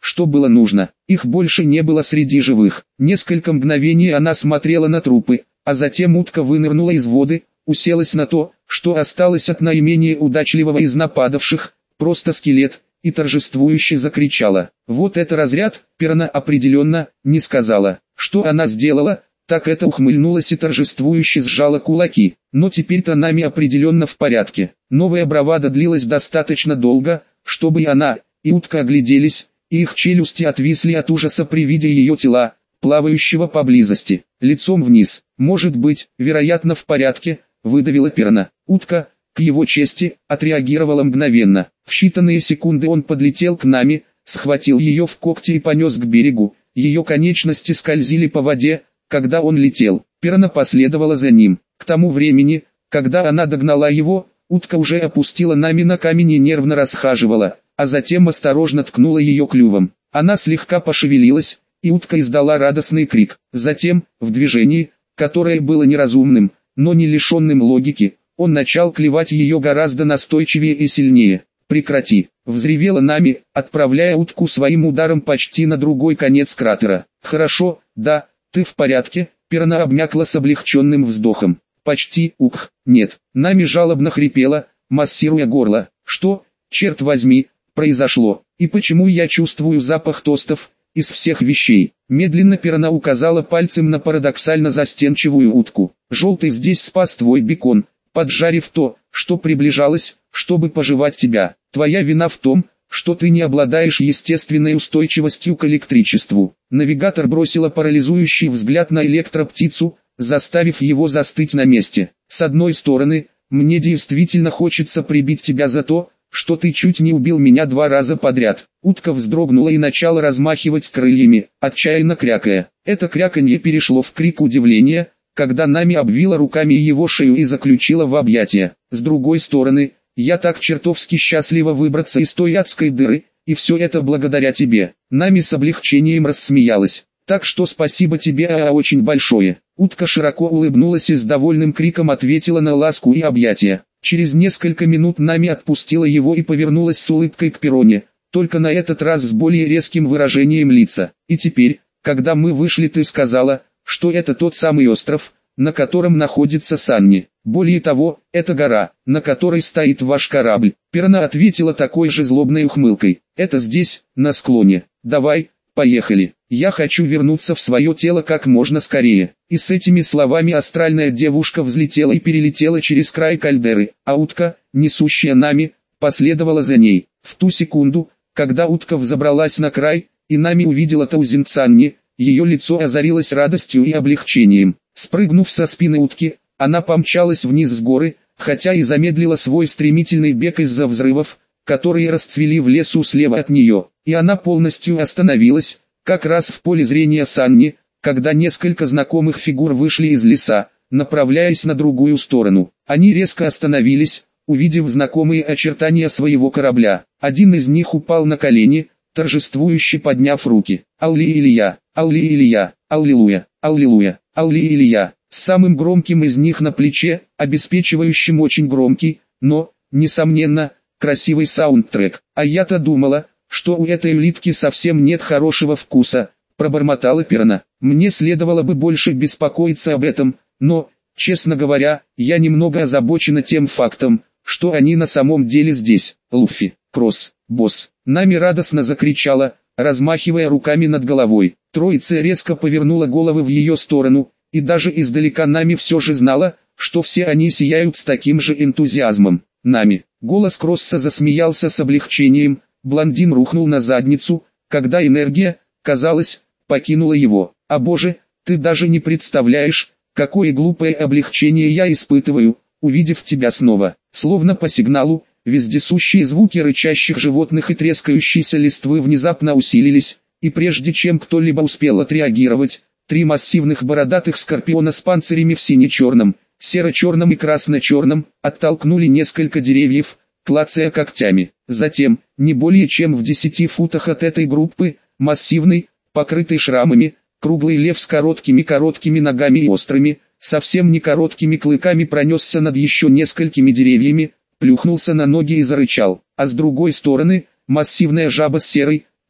что было нужно. Их больше не было среди живых. Несколько мгновений она смотрела на трупы, а затем утка вынырнула из воды, уселась на то, что осталось от наименее удачливого из нападавших, просто скелет, и торжествующе закричала. Вот это разряд, Перна определенно не сказала. Что она сделала, так это ухмыльнулась и торжествующе сжала кулаки. Но теперь-то Нами определенно в порядке. Новая бравада длилась достаточно долго, чтобы и она, и утка огляделись, и их челюсти отвисли от ужаса при виде ее тела, плавающего поблизости, лицом вниз. «Может быть, вероятно в порядке», — выдавила Перна. Утка, к его чести, отреагировала мгновенно. В считанные секунды он подлетел к Нами, схватил ее в когти и понес к берегу. Ее конечности скользили по воде, когда он летел. Перна последовала за ним. К тому времени, когда она догнала его, утка уже опустила Нами на камень и нервно расхаживала, а затем осторожно ткнула ее клювом. Она слегка пошевелилась, и утка издала радостный крик. Затем, в движении, которое было неразумным, но не лишенным логики, он начал клевать ее гораздо настойчивее и сильнее. «Прекрати!» — взревела Нами, отправляя утку своим ударом почти на другой конец кратера. «Хорошо, да, ты в порядке?» — Перна обмякла с облегченным вздохом. «Почти, ух, нет». Нами жалобно хрипела, массируя горло. «Что, черт возьми, произошло? И почему я чувствую запах тостов из всех вещей?» Медленно Перна указала пальцем на парадоксально застенчивую утку. «Желтый здесь спас твой бекон, поджарив то, что приближалось, чтобы пожевать тебя. Твоя вина в том, что ты не обладаешь естественной устойчивостью к электричеству». Навигатор бросила парализующий взгляд на электроптицу, заставив его застыть на месте. «С одной стороны, мне действительно хочется прибить тебя за то, что ты чуть не убил меня 2 раза подряд». Утка вздрогнула и начала размахивать крыльями, отчаянно крякая. Это кряканье перешло в крик удивления, когда Нами обвила руками его шею и заключила в объятия. «С другой стороны, я так чертовски счастлива выбраться из той адской дыры, и все это благодаря тебе». Нами с облегчением рассмеялась. «Так что спасибо тебе, очень большое». Утка широко улыбнулась и с довольным криком ответила на ласку и объятия. Через несколько минут Нами отпустила его и повернулась с улыбкой к Пероне, только на этот раз с более резким выражением лица. «И теперь, когда мы вышли, ты сказала, что это тот самый остров, на котором находится Санни. Более того, это гора, на которой стоит ваш корабль». Перна ответила такой же злобной ухмылкой. «Это здесь, на склоне. Давай, поехали. Я хочу вернуться в свое тело как можно скорее». И с этими словами астральная девушка взлетела и перелетела через край кальдеры, а утка, несущая Нами, последовала за ней. В ту секунду, когда утка взобралась на край, и Нами увидела Таузен Цанни, ее лицо озарилось радостью и облегчением. Спрыгнув со спины утки, она помчалась вниз с горы, хотя и замедлила свой стремительный бег из-за взрывов, которые расцвели в лесу слева от нее. И она полностью остановилась, как раз в поле зрения Санни, когда несколько знакомых фигур вышли из леса, направляясь на другую сторону. Они резко остановились, увидев знакомые очертания своего корабля. Один из них упал на колени, торжествующе подняв руки. «Алли-Илья! Алли-Илья! Аллилуйя! Аллилуйя! Алли-Илья!» С самым громким из них на плече, обеспечивающим очень громкий, но, несомненно, красивый саундтрек. «А я-то думала, что у этой улитки совсем нет хорошего вкуса», — пробормотала Перна. «Мне следовало бы больше беспокоиться об этом, но, честно говоря, я немного озабочена тем фактом, что они на самом деле здесь». «Луффи, Кросс, босс!» Нами радостно закричала, размахивая руками над головой. Троица резко повернула головы в ее сторону, и даже издалека Нами все же знала, что все они сияют с таким же энтузиазмом. «Нами!» Голос Кросса засмеялся с облегчением, блондин рухнул на задницу, когда энергия, казалось, покинула его. «А боже, ты даже не представляешь, какое глупое облегчение я испытываю, увидев тебя снова». Словно по сигналу, вездесущие звуки рычащих животных и трескающейся листвы внезапно усилились, и прежде чем кто-либо успел отреагировать, 3 массивных бородатых скорпиона с панцирями в сине-черном, серо-черном и красно-черном, оттолкнули несколько деревьев, клацая когтями. Затем, не более чем в 10 футах от этой группы, массивный, покрытый шрамами, круглый лев с короткими ногами и острыми, совсем не короткими клыками пронесся над еще несколькими деревьями, плюхнулся на ноги и зарычал. А с другой стороны, массивная жаба с серой,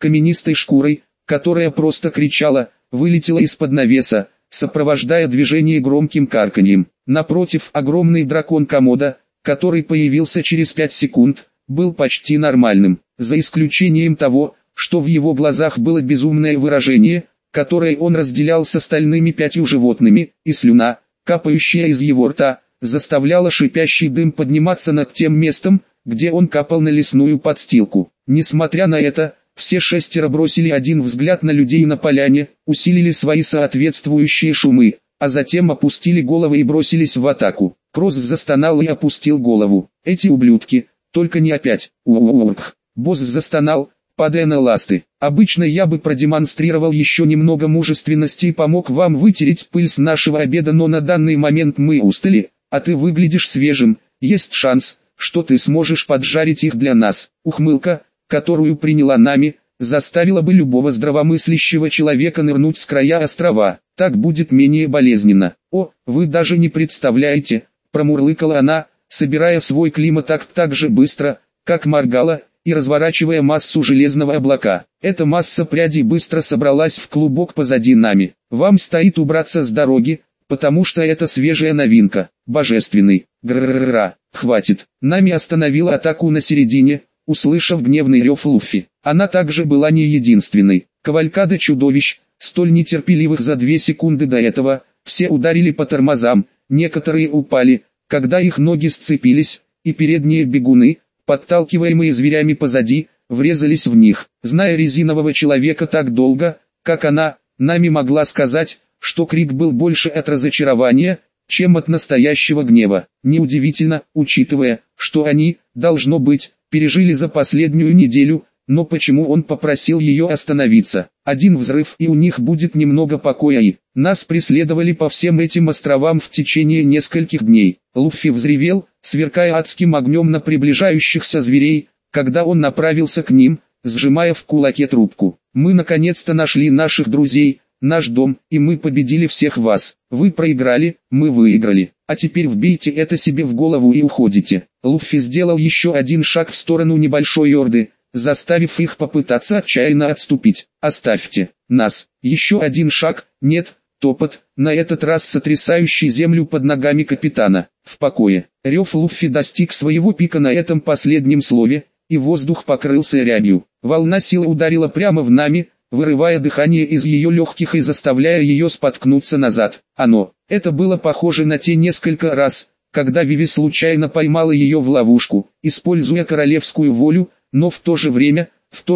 каменистой шкурой, которая просто кричала, вылетела из-под навеса, сопровождая движение громким карканьем. Напротив, огромный дракон комода, который появился через 5 секунд, был почти нормальным, за исключением того, что в его глазах было безумное выражение, которое он разделял с остальными 5 животными, и слюна, капающая из его рта, заставляла шипящий дым подниматься над тем местом, где он капал на лесную подстилку. Несмотря на это, все 6 бросили один взгляд на людей на поляне, усилили свои соответствующие шумы, а затем опустили головы и бросились в атаку. Кросс застонал и опустил голову. Эти ублюдки, только не опять. Уурк. Босс застонал, падая на ласты. Обычно я бы продемонстрировал еще немного мужественности и помог вам вытереть пыль с нашего обеда, но на данный момент мы устали, а ты выглядишь свежим, есть шанс, что ты сможешь поджарить их для нас. Ухмылка, которую приняла нами, заставила бы любого здравомыслящего человека нырнуть с края острова. Так будет менее болезненно. О, вы даже не представляете, промурлыкала она, собирая свой климатакт так же быстро, как моргала, и разворачивая массу железного облака. Эта масса прядей быстро собралась в клубок позади нами. Вам стоит убраться с дороги, потому что это свежая новинка. Божественный. Гррррра. Хватит. Нами остановила атаку на середине, услышав гневный рев Луффи. Она также была не единственной. Кавалькада чудовищ, столь нетерпеливых за 2 секунды до этого, все ударили по тормозам, некоторые упали, когда их ноги сцепились, и передние бегуны, подталкиваемые зверями позади, врезались в них. Зная резинового человека так долго, как она, Нами могла сказать, что крик был больше от разочарования, чем от настоящего гнева. Неудивительно, учитывая, что они, должно быть, пережили за последнюю неделю, но почему он попросил ее остановиться? Один взрыв и у них будет немного покоя и... Нас преследовали по всем этим островам в течение нескольких дней. Луффи взревел, сверкая адским огнем на приближающихся зверей, когда он направился к ним, сжимая в кулаке трубку. Мы наконец-то нашли наших друзей, наш дом, и мы победили всех вас. Вы проиграли, мы выиграли. А теперь вбейте это себе в голову и уходите. Луффи сделал еще один шаг в сторону небольшой орды, заставив их попытаться отчаянно отступить. Оставьте нас. Еще один шаг, нет, топот, на этот раз сотрясающий землю под ногами капитана. В покое. Рев Луффи достиг своего пика на этом последнем слове, и воздух покрылся рябью. Волна силы ударила прямо в Нами, вырывая дыхание из ее легких и заставляя ее споткнуться назад. Это было похоже на те несколько раз, когда Виви случайно поймала ее в ловушку, используя королевскую волю, но в то же время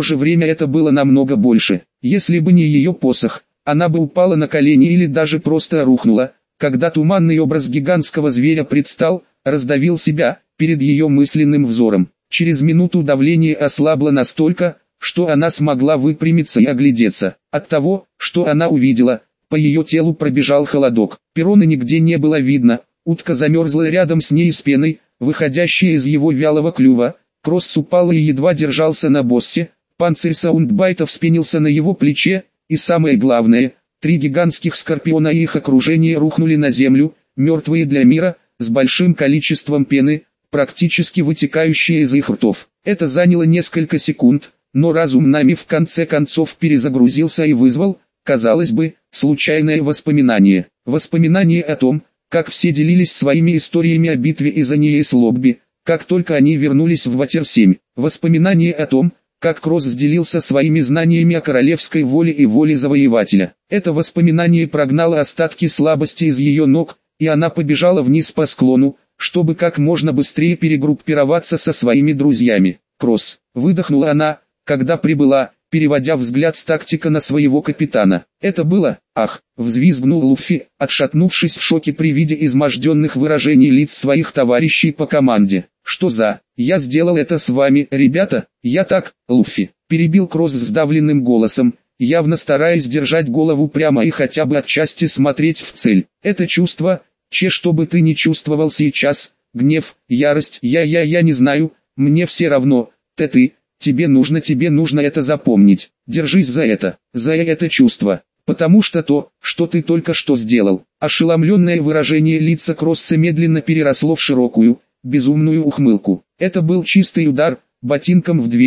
это было намного больше. Если бы не ее посох, она бы упала на колени или даже просто рухнула, когда туманный образ гигантского зверя предстал, раздавил себя, перед ее мысленным взором. Через минуту давление ослабло настолько, что она смогла выпрямиться и оглядеться. От того, что она увидела, по ее телу пробежал холодок. Перона нигде не было видно, утка замерзла рядом с ней с пеной, выходящей из его вялого клюва. Кросс упал и едва держался на боссе, панцирь Саундбайта вспенился на его плече, и самое главное, 3 гигантских скорпиона и их окружение рухнули на землю, мертвые для мира, с большим количеством пены, практически вытекающей из их ртов. Это заняло несколько секунд, но разум Нами в конце концов перезагрузился и вызвал, казалось бы, случайное воспоминание. Воспоминание о том, как все делились своими историями о битве из Аниес Лобби, как только они вернулись в Ватер-7. Воспоминание о том, как Кросс делился своими знаниями о королевской воле и воле завоевателя. Это воспоминание прогнало остатки слабости из ее ног, и она побежала вниз по склону, чтобы как можно быстрее перегруппироваться со своими друзьями. Кросс, выдохнула она, когда прибыла, переводя взгляд с тактика на своего капитана. Это было, взвизгнул Луффи, отшатнувшись в шоке при виде изможденных выражений лиц своих товарищей по команде. Что за, я сделал это с вами, ребята, я так, Луффи, перебил Кросс сдавленным голосом, явно стараясь держать голову прямо и хотя бы отчасти смотреть в цель. Это чувство, что бы ты ни чувствовал сейчас, гнев, ярость, я не знаю, мне все равно, ты, тебе нужно это запомнить, держись за это чувство, потому что то, что ты только что сделал. Ошеломленное выражение лица Кросса медленно переросло в широкую, безумную ухмылку. Это был чистый удар, ботинком в дверь,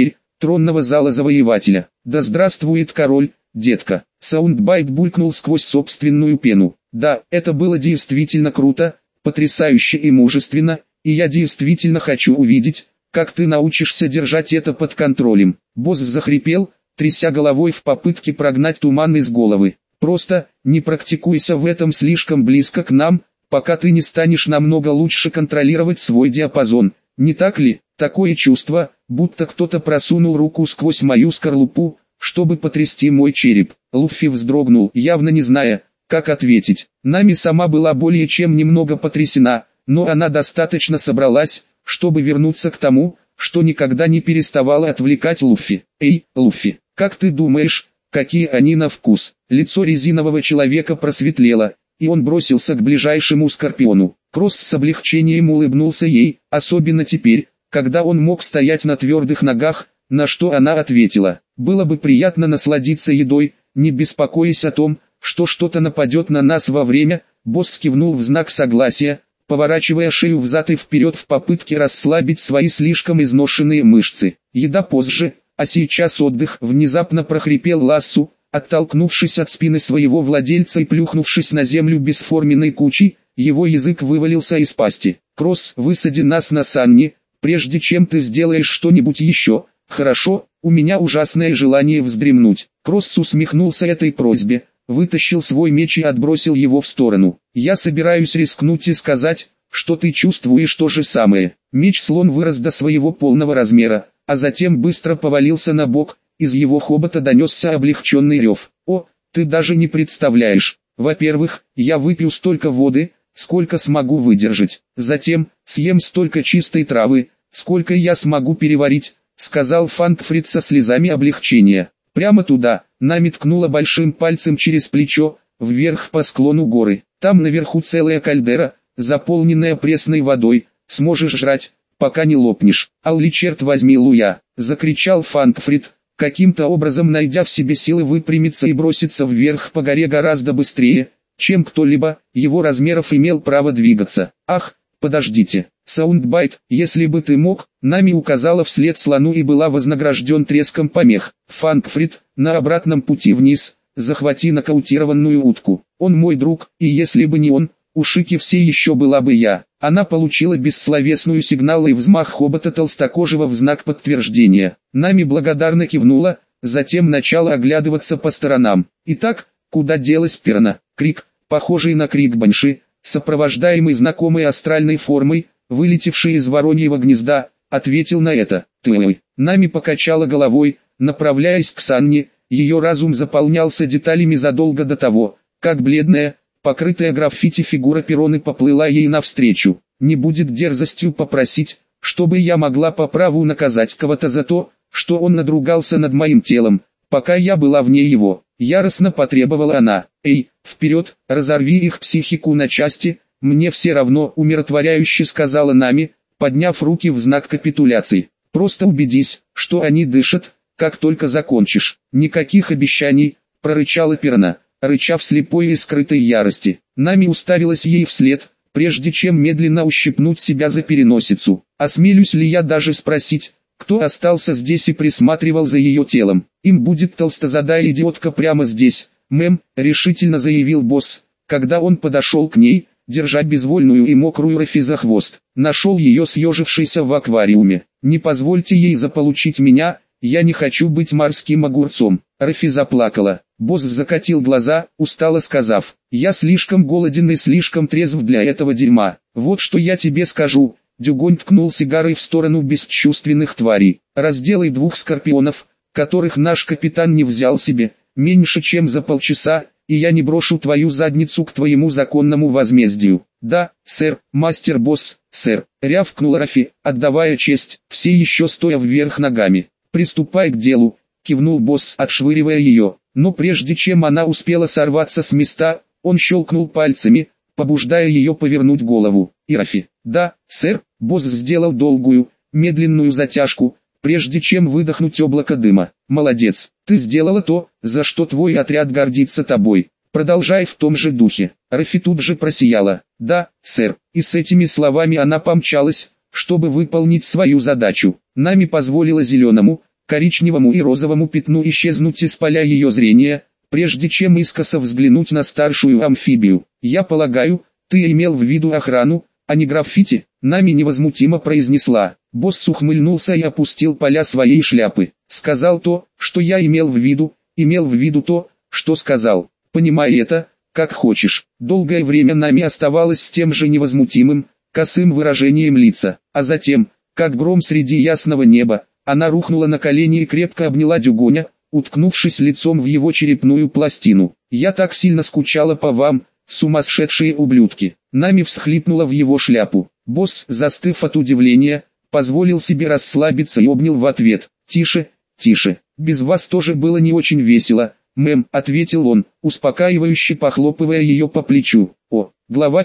тронного зала завоевателя. Да здравствует король, детка. Саундбайт булькнул сквозь собственную пену. Да, это было действительно круто, потрясающе и мужественно, и я действительно хочу увидеть, как ты научишься держать это под контролем. Босс захрипел, тряся головой в попытке прогнать туман из головы. Просто, не практикуйся в этом слишком близко к нам, пока ты не станешь намного лучше контролировать свой диапазон. Не так ли? Такое чувство, будто кто-то просунул руку сквозь мою скорлупу, чтобы потрясти мой череп. Луффи вздрогнул, явно не зная, как ответить. Нами сама была более чем немного потрясена, но она достаточно собралась, чтобы вернуться к тому, что никогда не переставало отвлекать Луффи. «Эй, Луффи, как ты думаешь, какие они на вкус?» Лицо резинового человека просветлело, и он бросился к ближайшему скорпиону. Кросс с облегчением улыбнулся ей, особенно теперь, когда он мог стоять на твердых ногах, на что она ответила: «Было бы приятно насладиться едой, не беспокоясь о том, что что-то нападет на нас во время». Босс кивнул в знак согласия, поворачивая шею взад и вперед в попытке расслабить свои слишком изношенные мышцы. «Еда позже, а сейчас отдых», — внезапно прохрипел Лассу, оттолкнувшись от спины своего владельца и плюхнувшись на землю бесформенной кучей, его язык вывалился из пасти. «Кросс, высади нас на Санни, прежде чем ты сделаешь что-нибудь еще, хорошо? У меня ужасное желание вздремнуть». Кросс усмехнулся этой просьбе, вытащил свой меч и отбросил его в сторону. «Я собираюсь рискнуть и сказать, что ты чувствуешь то же самое». Меч-слон вырос до своего полного размера, а затем быстро повалился на бок, из его хобота донесся облегченный рев. «О, ты даже не представляешь. Во-первых, я выпью столько воды, сколько смогу выдержать. Затем, съем столько чистой травы, сколько я смогу переварить», — сказал Фанкфрид со слезами облегчения. «Прямо туда», — Нами ткнула большим пальцем через плечо, вверх по склону горы. «Там наверху целая кальдера, заполненная пресной водой, сможешь жрать, пока не лопнешь». «Алли, черт возьми, Луя!» — закричал Фанкфрид, каким-то образом найдя в себе силы выпрямиться и броситься вверх по горе гораздо быстрее, чем кто-либо его размеров имел право двигаться. «Ах, подождите, Саундбайт, если бы ты мог», — Нами указала вслед слону и была вознагражден треском помех. «Фанкфрид, на обратном пути вниз, захвати нокаутированную утку. Он мой друг, и если бы не он, у Шики все еще была бы я». Она получила бессловесную сигнал и взмах хобота толстокожего в знак подтверждения. Нами благодарно кивнула, затем начала оглядываться по сторонам. «Итак, куда делась Перна?» Крик, похожий на крик банши, сопровождаемый знакомой астральной формой, вылетевшей из вороньего гнезда, ответил на это. «Ты». Нами покачала головой, направляясь к Санне, ее разум заполнялся деталями задолго до того, как бледная, покрытая граффити фигура Пероны поплыла ей навстречу. «Не будет дерзостью попросить, чтобы я могла по праву наказать кого-то за то, что он надругался над моим телом, пока я была вне его», — яростно потребовала она. «Эй, вперед, разорви их психику на части, мне все равно», — умиротворяюще сказала Нами, подняв руки в знак капитуляции. «Просто убедись, что они дышат, как только закончишь». «Никаких обещаний», — прорычала Перна, рыча в слепой и скрытой ярости. Нами уставилась ей вслед, прежде чем медленно ущипнуть себя за переносицу. «Осмелюсь ли я даже спросить, кто остался здесь и присматривал за ее телом? Им будет толстозадая идиотка прямо здесь, мэм», — решительно заявил босс, когда он подошел к ней, держа безвольную и мокрую Рафи за хвост. Нашел ее съежившейся в аквариуме. «Не позвольте ей заполучить меня, я не хочу быть морским огурцом». Рафи заплакала. Босс закатил глаза, устало сказав: «Я слишком голоден и слишком трезв для этого дерьма. Вот что я тебе скажу». Дюгонь ткнул сигарой в сторону бесчувственных тварей. «Разделай 2 скорпионов, которых наш капитан не взял себе, меньше чем за полчаса, и я не брошу твою задницу к твоему законному возмездию». «Да, сэр, мастер-босс, сэр», — рявкнула Рафи, отдавая честь, все еще стоя вверх ногами. «Приступай к делу», — кивнул босс, отшвыривая ее. Но прежде чем она успела сорваться с места, он щелкнул пальцами, побуждая ее повернуть голову. «И Рафи». «Да, сэр», — босс сделал долгую, медленную затяжку, прежде чем выдохнуть облако дыма. «Молодец, ты сделала то, за что твой отряд гордится тобой. Продолжай в том же духе». Рафи тут же просияла. «Да, сэр», и с этими словами она помчалась, чтобы выполнить свою задачу. Нами позволила зеленому, коричневому и розовому пятну исчезнуть из поля ее зрения, прежде чем искоса взглянуть на старшую амфибию. «Я полагаю, ты имел в виду охрану, а не граффити?» Нами невозмутимо произнесла. Босс ухмыльнулся и опустил поля своей шляпы. «Сказал то, что я имел в виду то, что сказал. Понимай это, как хочешь». Долгое время Нами оставалась с тем же невозмутимым, косым выражением лица, а затем, как гром среди ясного неба, она рухнула на колени и крепко обняла Дюгоня, уткнувшись лицом в его черепную пластину. «Я так сильно скучала по вам, сумасшедшие ублюдки». Нами всхлипнула в его шляпу. Босс, застыв от удивления, позволил себе расслабиться и обнял в ответ. «Тише, тише, без вас тоже было не очень весело, мэм», — ответил он, успокаивающе похлопывая ее по плечу. Глава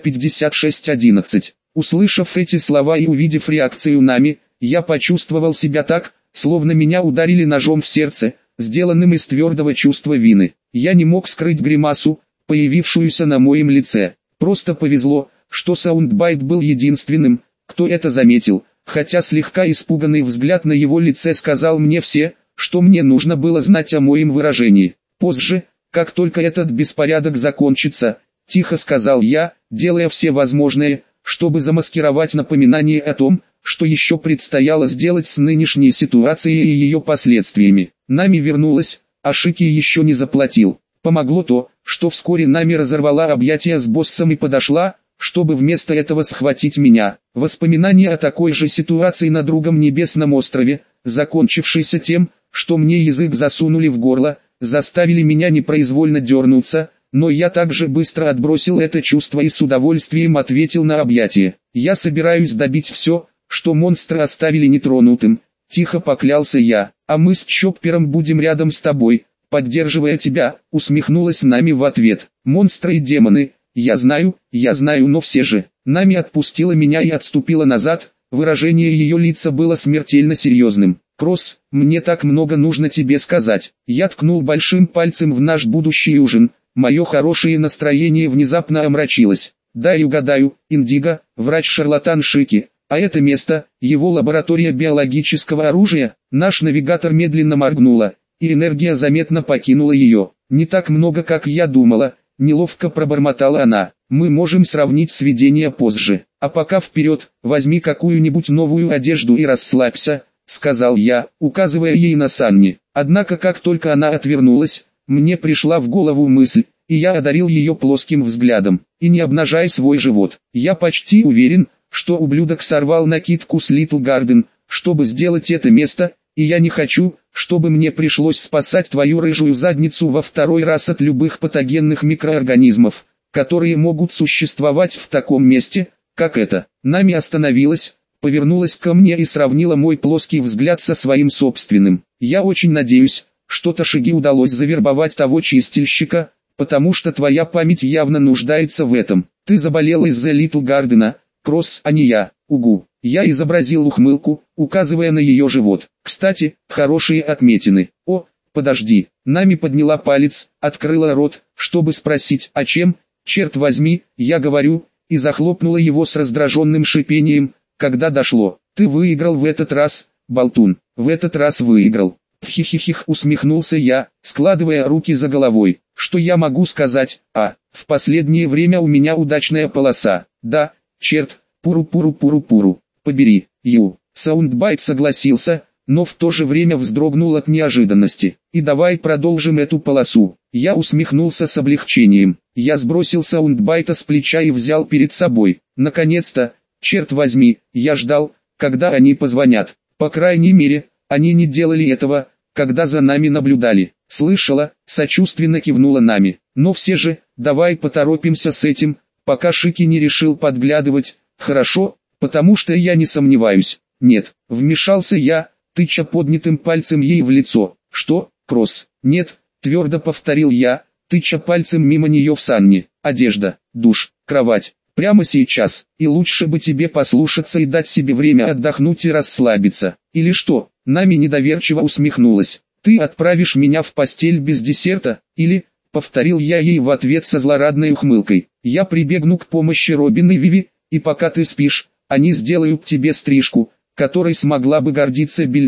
56:11. Услышав эти слова и увидев реакцию Нами, я почувствовал себя так, словно меня ударили ножом в сердце, сделанным из твердого чувства вины. Я не мог скрыть гримасу, появившуюся на моем лице. Просто повезло, что Саундбайт был единственным, кто это заметил, хотя слегка испуганный взгляд на его лице сказал мне все, что мне нужно было знать о моем выражении. Позже, как только этот беспорядок закончится, тихо сказал я, делая все возможное, чтобы замаскировать напоминание о том, что еще предстояло сделать с нынешней ситуацией и ее последствиями. Нами вернулась, а Шики еще не заплатил. Помогло то, что вскоре Нами разорвала объятия с боссом и подошла, чтобы вместо этого схватить меня. Воспоминания о такой же ситуации на другом небесном острове, закончившейся тем, что мне язык засунули в горло, заставили меня непроизвольно дернуться, но я также быстро отбросил это чувство и с удовольствием ответил на объятие. «Я собираюсь добить все, что монстры оставили нетронутым», — тихо поклялся я, «а мы с Чоппером будем рядом с тобой, поддерживая тебя», — усмехнулась Нами в ответ. «Монстры и демоны, я знаю, но все же». Нами отпустила меня и отступила назад, выражение ее лица было смертельно серьезным. «Кросс, мне так много нужно тебе сказать». Я ткнул большим пальцем в наш будущий ужин, мое хорошее настроение внезапно омрачилось. «Дай угадаю, Индиго, врач-шарлатан Шики, а это место, его лаборатория биологического оружия». Наш навигатор медленно моргнула, и энергия заметно покинула ее. «Не так много, как я думала», — неловко пробормотала она. «Мы можем сравнить сведения позже. А пока вперед, возьми какую-нибудь новую одежду и расслабься», — сказал я, указывая ей на Санни. Однако как только она отвернулась, мне пришла в голову мысль, и я одарил ее плоским взглядом. «И не обнажай свой живот. Я почти уверен, что ублюдок сорвал накидку с Литл Гарден, чтобы сделать это место, и я не хочу, чтобы мне пришлось спасать твою рыжую задницу во второй раз от любых патогенных микроорганизмов, которые могут существовать в таком месте, как это». Нами остановилась, повернулась ко мне и сравнила мой плоский взгляд со своим собственным. «Я очень надеюсь, что Ташиги удалось завербовать того чистильщика, потому что твоя память явно нуждается в этом. Ты заболела из-за Литл Гардена, Кросс, а не я». «Угу». Я изобразил ухмылку, указывая на ее живот. «Кстати, хорошие отметины». «О, подожди». Нами подняла палец, открыла рот, чтобы спросить, «А чем, черт возьми, я говорю», и захлопнула его с раздраженным шипением, когда дошло. «Ты выиграл в этот раз, болтун, в этот раз выиграл». «Хихихих», усмехнулся я, складывая руки за головой. «Что я могу сказать? В последнее время у меня удачная полоса». «Да, черт, пуру-пуру-пуру-пуру, побери, Ю». Саундбайт согласился, но в то же время вздрогнул от неожиданности. «И давай продолжим эту полосу». Я усмехнулся с облегчением. Я сбросил Саундбайта с плеча и взял перед собой. Наконец-то, черт возьми, я ждал, когда они позвонят. По крайней мере, они не делали этого, когда за нами наблюдали. «Слышала», сочувственно кивнула Нами. «Но все же, давай поторопимся с этим, пока Шики не решил подглядывать». «Хорошо, потому что я не сомневаюсь». «Нет», вмешался я, тыча поднятым пальцем ей в лицо. «Что, Кросс?» «Нет», твердо повторил я, тыча пальцем мимо нее в Санни. «Одежда, душ, кровать. Прямо сейчас. И лучше бы тебе послушаться и дать себе время отдохнуть и расслабиться. Или что?» Нами недоверчиво усмехнулась. «Ты отправишь меня в постель без десерта, или...» Повторил я ей в ответ со злорадной ухмылкой. «Я прибегну к помощи Робин и Виви, и пока ты спишь, они сделают тебе стрижку, которой смогла бы гордиться Бельмире».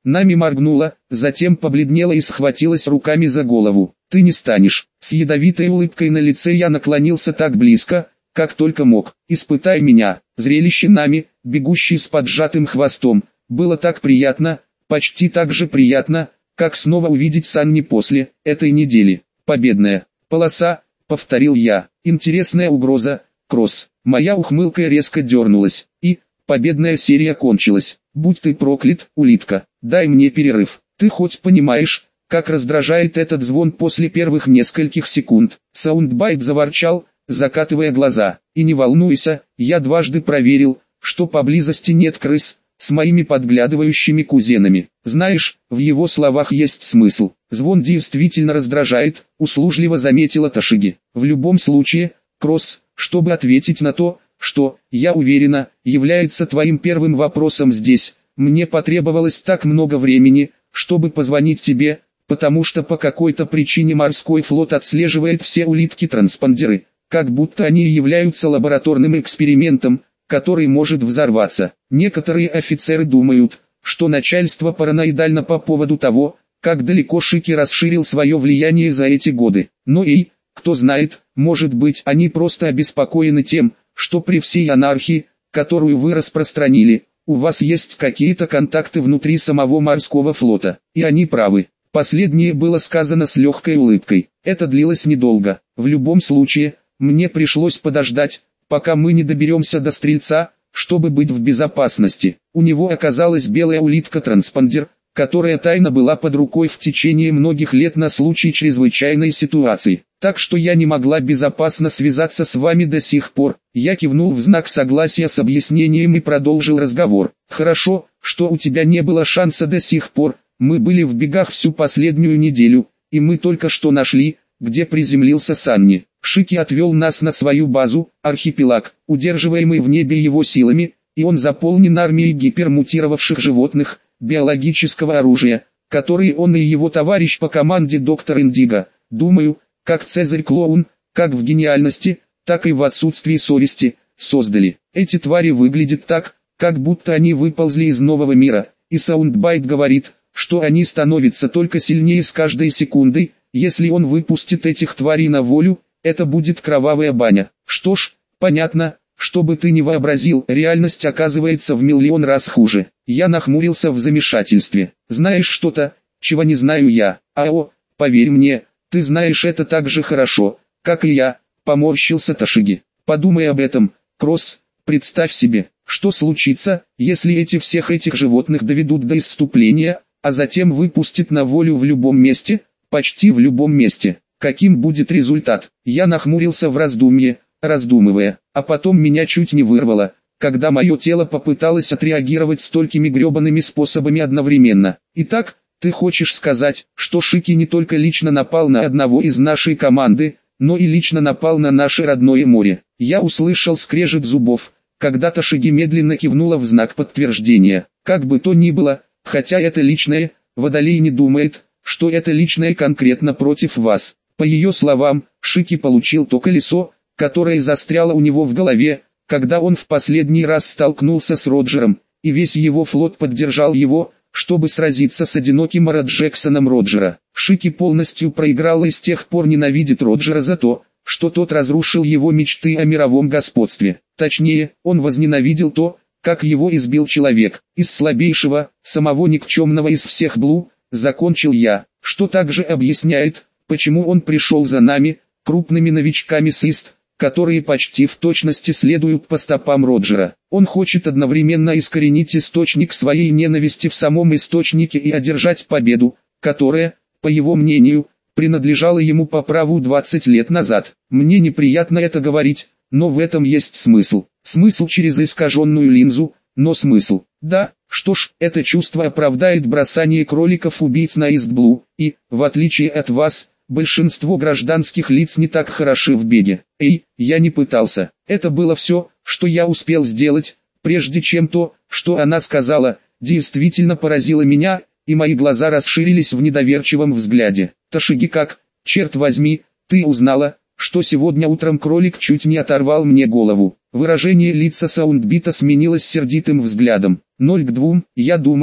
Нами моргнула, затем побледнела и схватилась руками за голову. «Ты не станешь». С ядовитой улыбкой на лице я наклонился так близко, как только мог. «Испытай меня». Зрелище Нами, бегущий с поджатым хвостом, было так приятно, почти так же приятно, как снова увидеть Санни после этой недели. «Победная полоса», — повторил я. «Интересная угроза, Кросс». Моя ухмылка резко дернулась, и победная серия кончилась. «Будь ты проклят, улитка, дай мне перерыв». «Ты хоть понимаешь, как раздражает этот звон после первых нескольких секунд?» Саундбайт заворчал, закатывая глаза. «И не волнуйся, я дважды проверил, что поблизости нет крыс с моими подглядывающими кузенами. Знаешь, в его словах есть смысл. Звон действительно раздражает», — услужливо заметила Тошиги. «В любом случае, Кросс, чтобы ответить на то, что, я уверена, является твоим первым вопросом здесь, мне потребовалось так много времени, чтобы позвонить тебе, потому что по какой-то причине морской флот отслеживает все улитки-транспондеры, как будто они являются лабораторным экспериментом, который может взорваться. Некоторые офицеры думают, что начальство параноидально по поводу того, как далеко Шики расширил свое влияние за эти годы. Но кто знает, может быть, они просто обеспокоены тем, что при всей анархии, которую вы распространили, у вас есть какие-то контакты внутри самого морского флота. И они правы». Последнее было сказано с легкой улыбкой. Это длилось недолго. В любом случае, мне пришлось подождать, пока мы не доберемся до Стрельца, чтобы быть в безопасности. У него оказалась белая улитка-транспондер, которая тайно была под рукой в течение многих лет на случай чрезвычайной ситуации. Так что я не могла безопасно связаться с вами до сих пор. Я кивнул в знак согласия с объяснением и продолжил разговор. «Хорошо, что у тебя не было шанса до сих пор. Мы были в бегах всю последнюю неделю, и мы только что нашли, где приземлился Санни. Шики отвел нас на свою базу, архипелаг, удерживаемый в небе его силами, и он заполнен армией гипермутировавших животных, биологического оружия, которые он и его товарищ по команде доктор Индиго, думаю, как Цезарь Клоун, как в гениальности, так и в отсутствии совести, создали. Эти твари выглядят так, как будто они выползли из нового мира, и Саундбайт говорит, что они становятся только сильнее с каждой секундой. Если он выпустит этих тварей на волю, это будет кровавая баня. Что ж, понятно, что бы ты ни вообразил, реальность оказывается в миллион раз хуже. Я нахмурился в замешательстве. Знаешь что-то, чего не знаю я? Поверь мне, ты знаешь это так же хорошо, как и я, поморщился Тошиги. Подумай об этом, Кросс, представь себе, что случится, если всех этих животных доведут до исступления, а затем выпустят на волю в любом месте, почти в любом месте. Каким будет результат? Я нахмурился в раздумье, раздумывая, а потом меня чуть не вырвало, когда мое тело попыталось отреагировать столькими гребаными способами одновременно. Итак, ты хочешь сказать, что Шики не только лично напал на одного из нашей команды, но и лично напал на наше родное море? Я услышал скрежет зубов, когда Тошиги медленно кивнула в знак подтверждения. Как бы то ни было, хотя это личное, Водолей не думает, что это личное конкретно против вас. По ее словам, Шики получил то колесо, которое застряло у него в голове, когда он в последний раз столкнулся с Роджером, и весь его флот поддержал его, чтобы сразиться с одиноким Джексоном Роджера. Шики полностью проиграл и с тех пор ненавидит Роджера за то, что тот разрушил его мечты о мировом господстве. Точнее, он возненавидел то, как его избил человек, из слабейшего, самого никчемного из всех Блу, закончил я, что также объясняет, почему он пришел за нами, крупными новичками СИСТ, которые почти в точности следуют по стопам Роджера. Он хочет одновременно искоренить источник своей ненависти в самом источнике и одержать победу, которая, по его мнению, принадлежала ему по праву 20 лет назад. Мне неприятно это говорить, но в этом есть смысл. Смысл через искаженную линзу, но смысл. Да, что ж, это чувство оправдает бросание кроликов-убийц на Истблу, и, в отличие от вас, большинство гражданских лиц не так хороши в беге. Я не пытался. Это было все, что я успел сделать, прежде чем то, что она сказала, действительно поразило меня, и мои глаза расширились в недоверчивом взгляде. Тошиги, как, черт возьми, ты узнала, что сегодня утром кролик чуть не оторвал мне голову? Выражение лица Саундбита сменилось сердитым взглядом. 0 к 2, я думаю,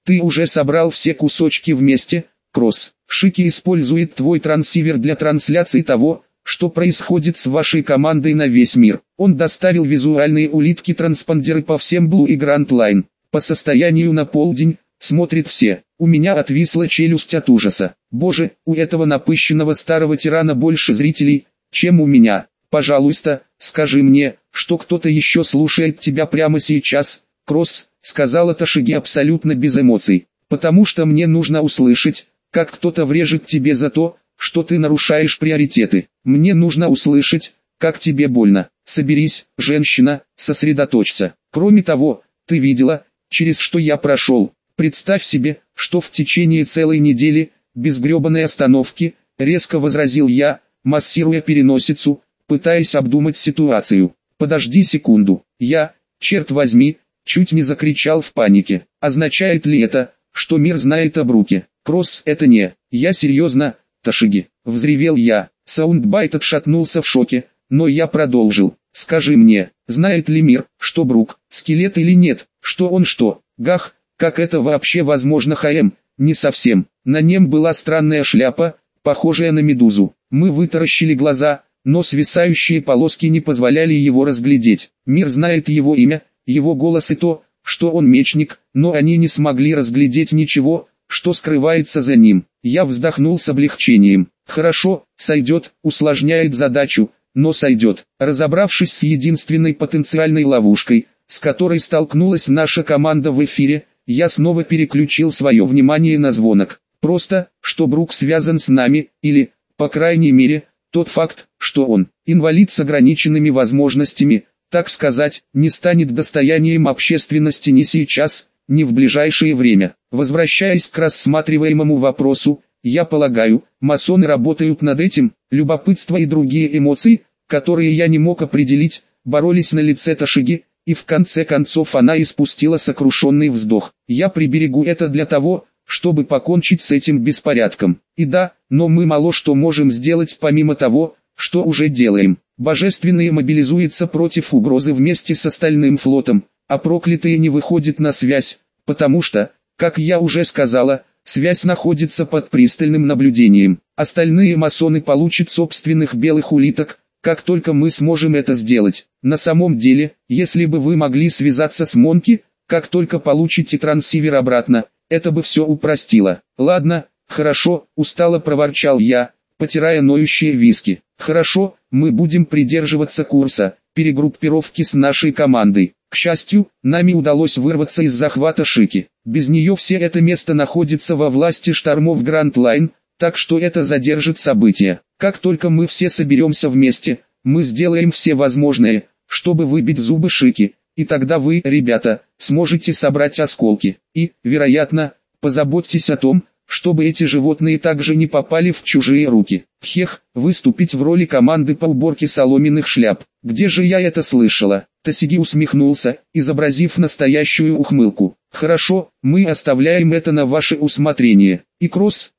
Ты уже собрал все кусочки вместе, Кросс. Шики использует твой трансивер для трансляции того, что происходит с вашей командой на весь мир. Он доставил визуальные улитки-транспондеры по всем Blue и Grand Line. По состоянию на полдень, смотрит все. У меня отвисла челюсть от ужаса. Боже, у этого напыщенного старого тирана больше зрителей, чем у меня. Пожалуйста, скажи мне, что кто-то еще слушает тебя прямо сейчас, Кросс, сказала Тошиги абсолютно без эмоций. Потому что мне нужно услышать, как кто-то врежет тебе за то, что ты нарушаешь приоритеты. Мне нужно услышать, как тебе больно. Соберись, женщина, сосредоточься. Кроме того, ты видела, через что я прошел. Представь себе, что в течение целой недели, без гребаной остановки, резко возразил я, массируя переносицу, пытаясь обдумать ситуацию. Подожди секунду. Я, черт возьми, чуть не закричал в панике. Означает ли это, что мир знает о Бруке? Кросс, это не. Я серьезно, Тошиги. Взревел я. Саундбайт отшатнулся в шоке, но я продолжил. Скажи мне, знает ли мир, что Брук, скелет или нет, что он что? Гах, как это вообще возможно? ХМ? Не совсем. На нем была странная шляпа, похожая на медузу. Мы вытаращили глаза, но свисающие полоски не позволяли его разглядеть. Мир знает его имя, его голос и то, что он мечник, но они не смогли разглядеть ничего, что скрывается за ним. Я вздохнул с облегчением. Хорошо, сойдет, усложняет задачу, но сойдет. Разобравшись с единственной потенциальной ловушкой, с которой столкнулась наша команда в эфире, я снова переключил свое внимание на звонок. Просто, что Брук связан с нами, или, по крайней мере, тот факт, что он, инвалид с ограниченными возможностями, так сказать, не станет достоянием общественности ни сейчас, ни в ближайшее время. Возвращаясь к рассматриваемому вопросу, я полагаю, масоны работают над этим. Любопытство и другие эмоции, которые я не мог определить, боролись на лице Тошиги, и в конце концов она испустила сокрушенный вздох. Я приберегу это для того, чтобы покончить с этим беспорядком. И да, но мы мало что можем сделать помимо того, что уже делаем. Божественные мобилизуются против угрозы вместе с остальным флотом, а проклятые не выходят на связь, потому что, как я уже сказала, связь находится под пристальным наблюдением. Остальные масоны получат собственных белых улиток, как только мы сможем это сделать. На самом деле, если бы вы могли связаться с Монки, как только получите трансивер обратно, это бы все упростило. Ладно, хорошо, устало проворчал я, потирая ноющие виски. Хорошо, мы будем придерживаться курса перегруппировки с нашей командой. К счастью, нами удалось вырваться из захвата Шики. Без нее все это место находится во власти штормов Гранд Лайн, так что это задержит события. Как только мы все соберемся вместе, мы сделаем все возможное, чтобы выбить зубы Шики, и тогда вы, ребята, сможете собрать осколки. И, вероятно, позаботьтесь о том, чтобы эти животные также не попали в чужие руки. Хех, выступить в роли команды по уборке соломенных шляп. Где же я это слышала? Тосиги усмехнулся, изобразив настоящую ухмылку. Хорошо, мы оставляем это на ваше усмотрение. И Кросс,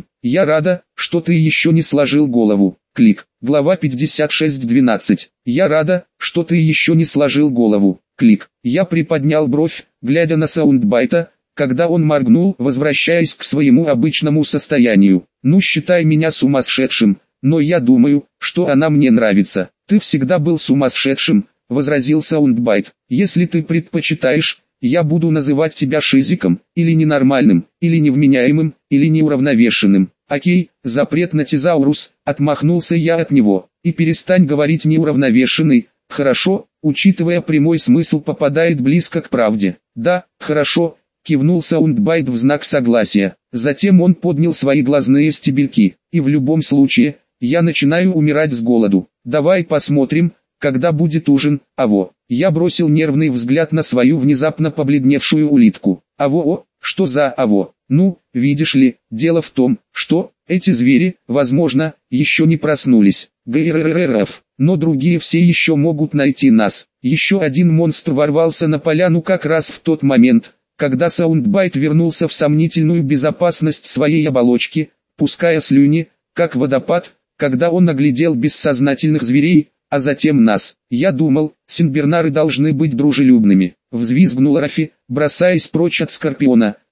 я рада, что ты еще не сложил голову. Клик. Глава 56:12. Я рада, что ты еще не сложил голову. Клик. Я приподнял бровь, глядя на Саундбайта, когда он моргнул, возвращаясь к своему обычному состоянию. Ну, считай меня сумасшедшим, но я думаю, что она мне нравится. Ты всегда был сумасшедшим, возразил Саундбайт. Если ты предпочитаешь, я буду называть тебя шизиком, или ненормальным, или невменяемым, или неуравновешенным. Окей, запрет на тезаурус, отмахнулся я от него. И перестань говорить неуравновешенный. Хорошо, учитывая прямой смысл попадает близко к правде. Да, хорошо, кивнул Саундбайт в знак согласия. Затем он поднял свои глазные стебельки. И в любом случае, я начинаю умирать с голоду. Давай посмотрим, когда будет ужин. Аво. Я бросил нервный взгляд на свою внезапно побледневшую улитку. Аво, что за аво? Ну, видишь ли, дело в том, что эти звери, возможно, еще не проснулись. ГРРРФ. Но другие все еще могут найти нас. Еще один монстр ворвался на поляну как раз в тот момент, когда Саундбайт вернулся в сомнительную безопасность своей оболочки, пуская слюни, как водопад, когда он оглядел бессознательных зверей, а затем нас. Я думал, синбернары должны быть дружелюбными. Взвизгнул Рафи, бросаясь прочь от Скорпиона,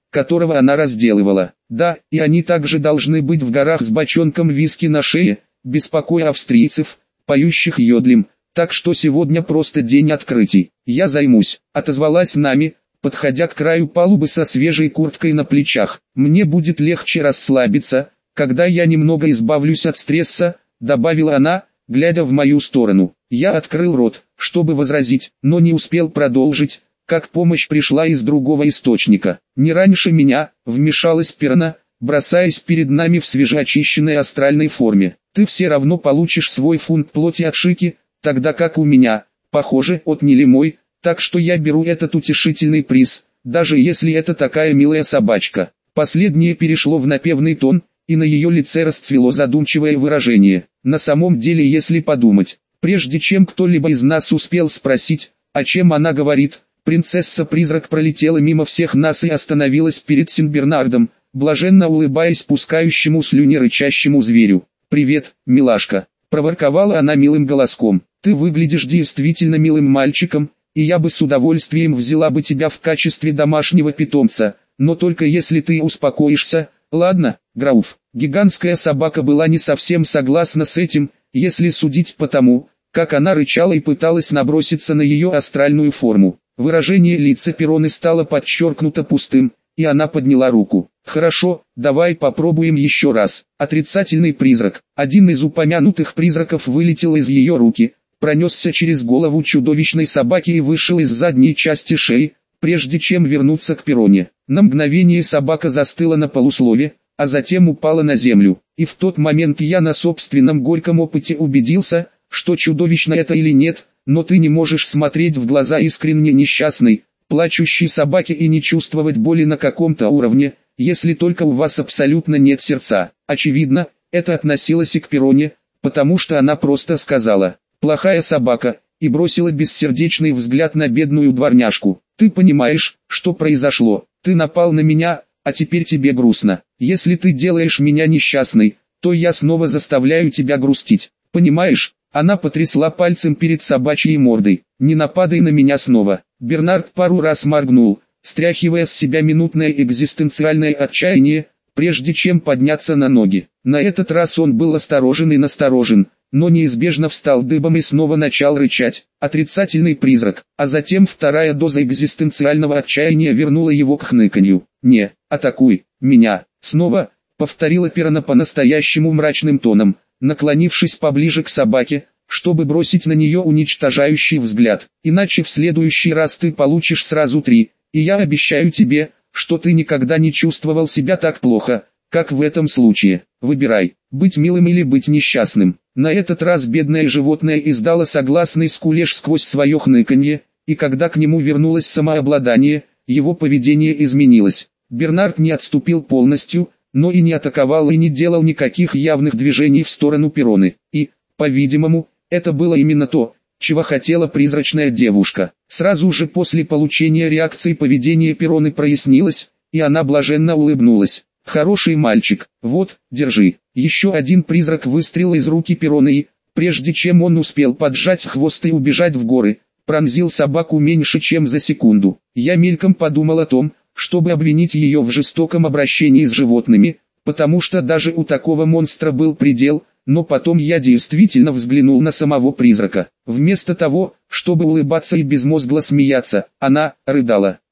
которого она разделывала. Да, и они также должны быть в горах с бочонком виски на шее, беспокоя австрийцев, поющих йодлем. Так что сегодня просто день открытий. Я займусь, отозвалась Нами, подходя к краю палубы со свежей курткой на плечах. Мне будет легче расслабиться, когда я немного избавлюсь от стресса, добавила она, глядя в мою сторону. Я открыл рот, чтобы возразить, но не успел продолжить, как помощь пришла из другого источника. Не раньше меня, вмешалась Перна, бросаясь перед нами в свежеочищенной астральной форме. Ты все равно получишь свой фунт плоти от Шики, тогда как у меня, похоже, отняли мой, так что я беру этот утешительный приз, даже если это такая милая собачка. Последнее перешло в напевный тон, и на ее лице расцвело задумчивое выражение. На самом деле, если подумать, прежде чем кто-либо из нас успел спросить, о чем она говорит, принцесса-призрак пролетела мимо всех нас и остановилась перед Синбернардом, блаженно улыбаясь пускающему слюни рычащему зверю. «Привет, милашка», — проворковала она милым голоском. «Ты выглядишь действительно милым мальчиком, и я бы с удовольствием взяла бы тебя в качестве домашнего питомца, но только если ты успокоишься, ладно, Грауф». Гигантская собака была не совсем согласна с этим, если судить по тому, как она рычала и пыталась наброситься на ее астральную форму. Выражение лица Перроны стало подчеркнуто пустым, и она подняла руку. «Хорошо, давай попробуем еще раз». Отрицательный призрак. Один из упомянутых призраков вылетел из ее руки, пронесся через голову чудовищной собаки и вышел из задней части шеи, прежде чем вернуться к Перроне. На мгновение собака застыла на полуслове, а затем упала на землю. И в тот момент я на собственном горьком опыте убедился, что чудовищно это или нет, но ты не можешь смотреть в глаза искренне несчастной, плачущей собаке и не чувствовать боли на каком-то уровне, если только у вас абсолютно нет сердца. Очевидно, это относилось и к Перроне, потому что она просто сказала «плохая собака» и бросила бессердечный взгляд на бедную дворняжку. «Ты понимаешь, что произошло? Ты напал на меня, а теперь тебе грустно. Если ты делаешь меня несчастной, то я снова заставляю тебя грустить. Понимаешь?» Она потрясла пальцем перед собачьей мордой. «Не нападай на меня снова». Бернард пару раз моргнул, стряхивая с себя минутное экзистенциальное отчаяние, прежде чем подняться на ноги. На этот раз он был осторожен и насторожен, но неизбежно встал дыбом и снова начал рычать. Отрицательный призрак, а затем вторая доза экзистенциального отчаяния вернула его к хныканью. «Не, атакуй меня!» Снова, повторила Перна по-настоящему мрачным тоном, наклонившись поближе к собаке, чтобы бросить на нее уничтожающий взгляд. «Иначе в следующий раз ты получишь сразу 3, и я обещаю тебе, что ты никогда не чувствовал себя так плохо, как в этом случае. Выбирай, быть милым или быть несчастным». На этот раз бедное животное издало согласный скулеж сквозь свое хныканье, и когда к нему вернулось самообладание, его поведение изменилось. Бернард не отступил полностью, но и не атаковал и не делал никаких явных движений в сторону Перроны. И, по-видимому, это было именно то, чего хотела призрачная девушка. Сразу же после получения реакции поведение Перроны прояснилось, и она блаженно улыбнулась. «Хороший мальчик, вот, держи». Еще один призрак выстрелил из руки Перроны и, прежде чем он успел поджать хвост и убежать в горы, пронзил собаку меньше чем за секунду. Я мельком подумал о том, чтобы обвинить ее в жестоком обращении с животными, потому что даже у такого монстра был предел, но потом я действительно взглянул на самого призрака. Вместо того, чтобы улыбаться и безмозгло смеяться, она рыдала.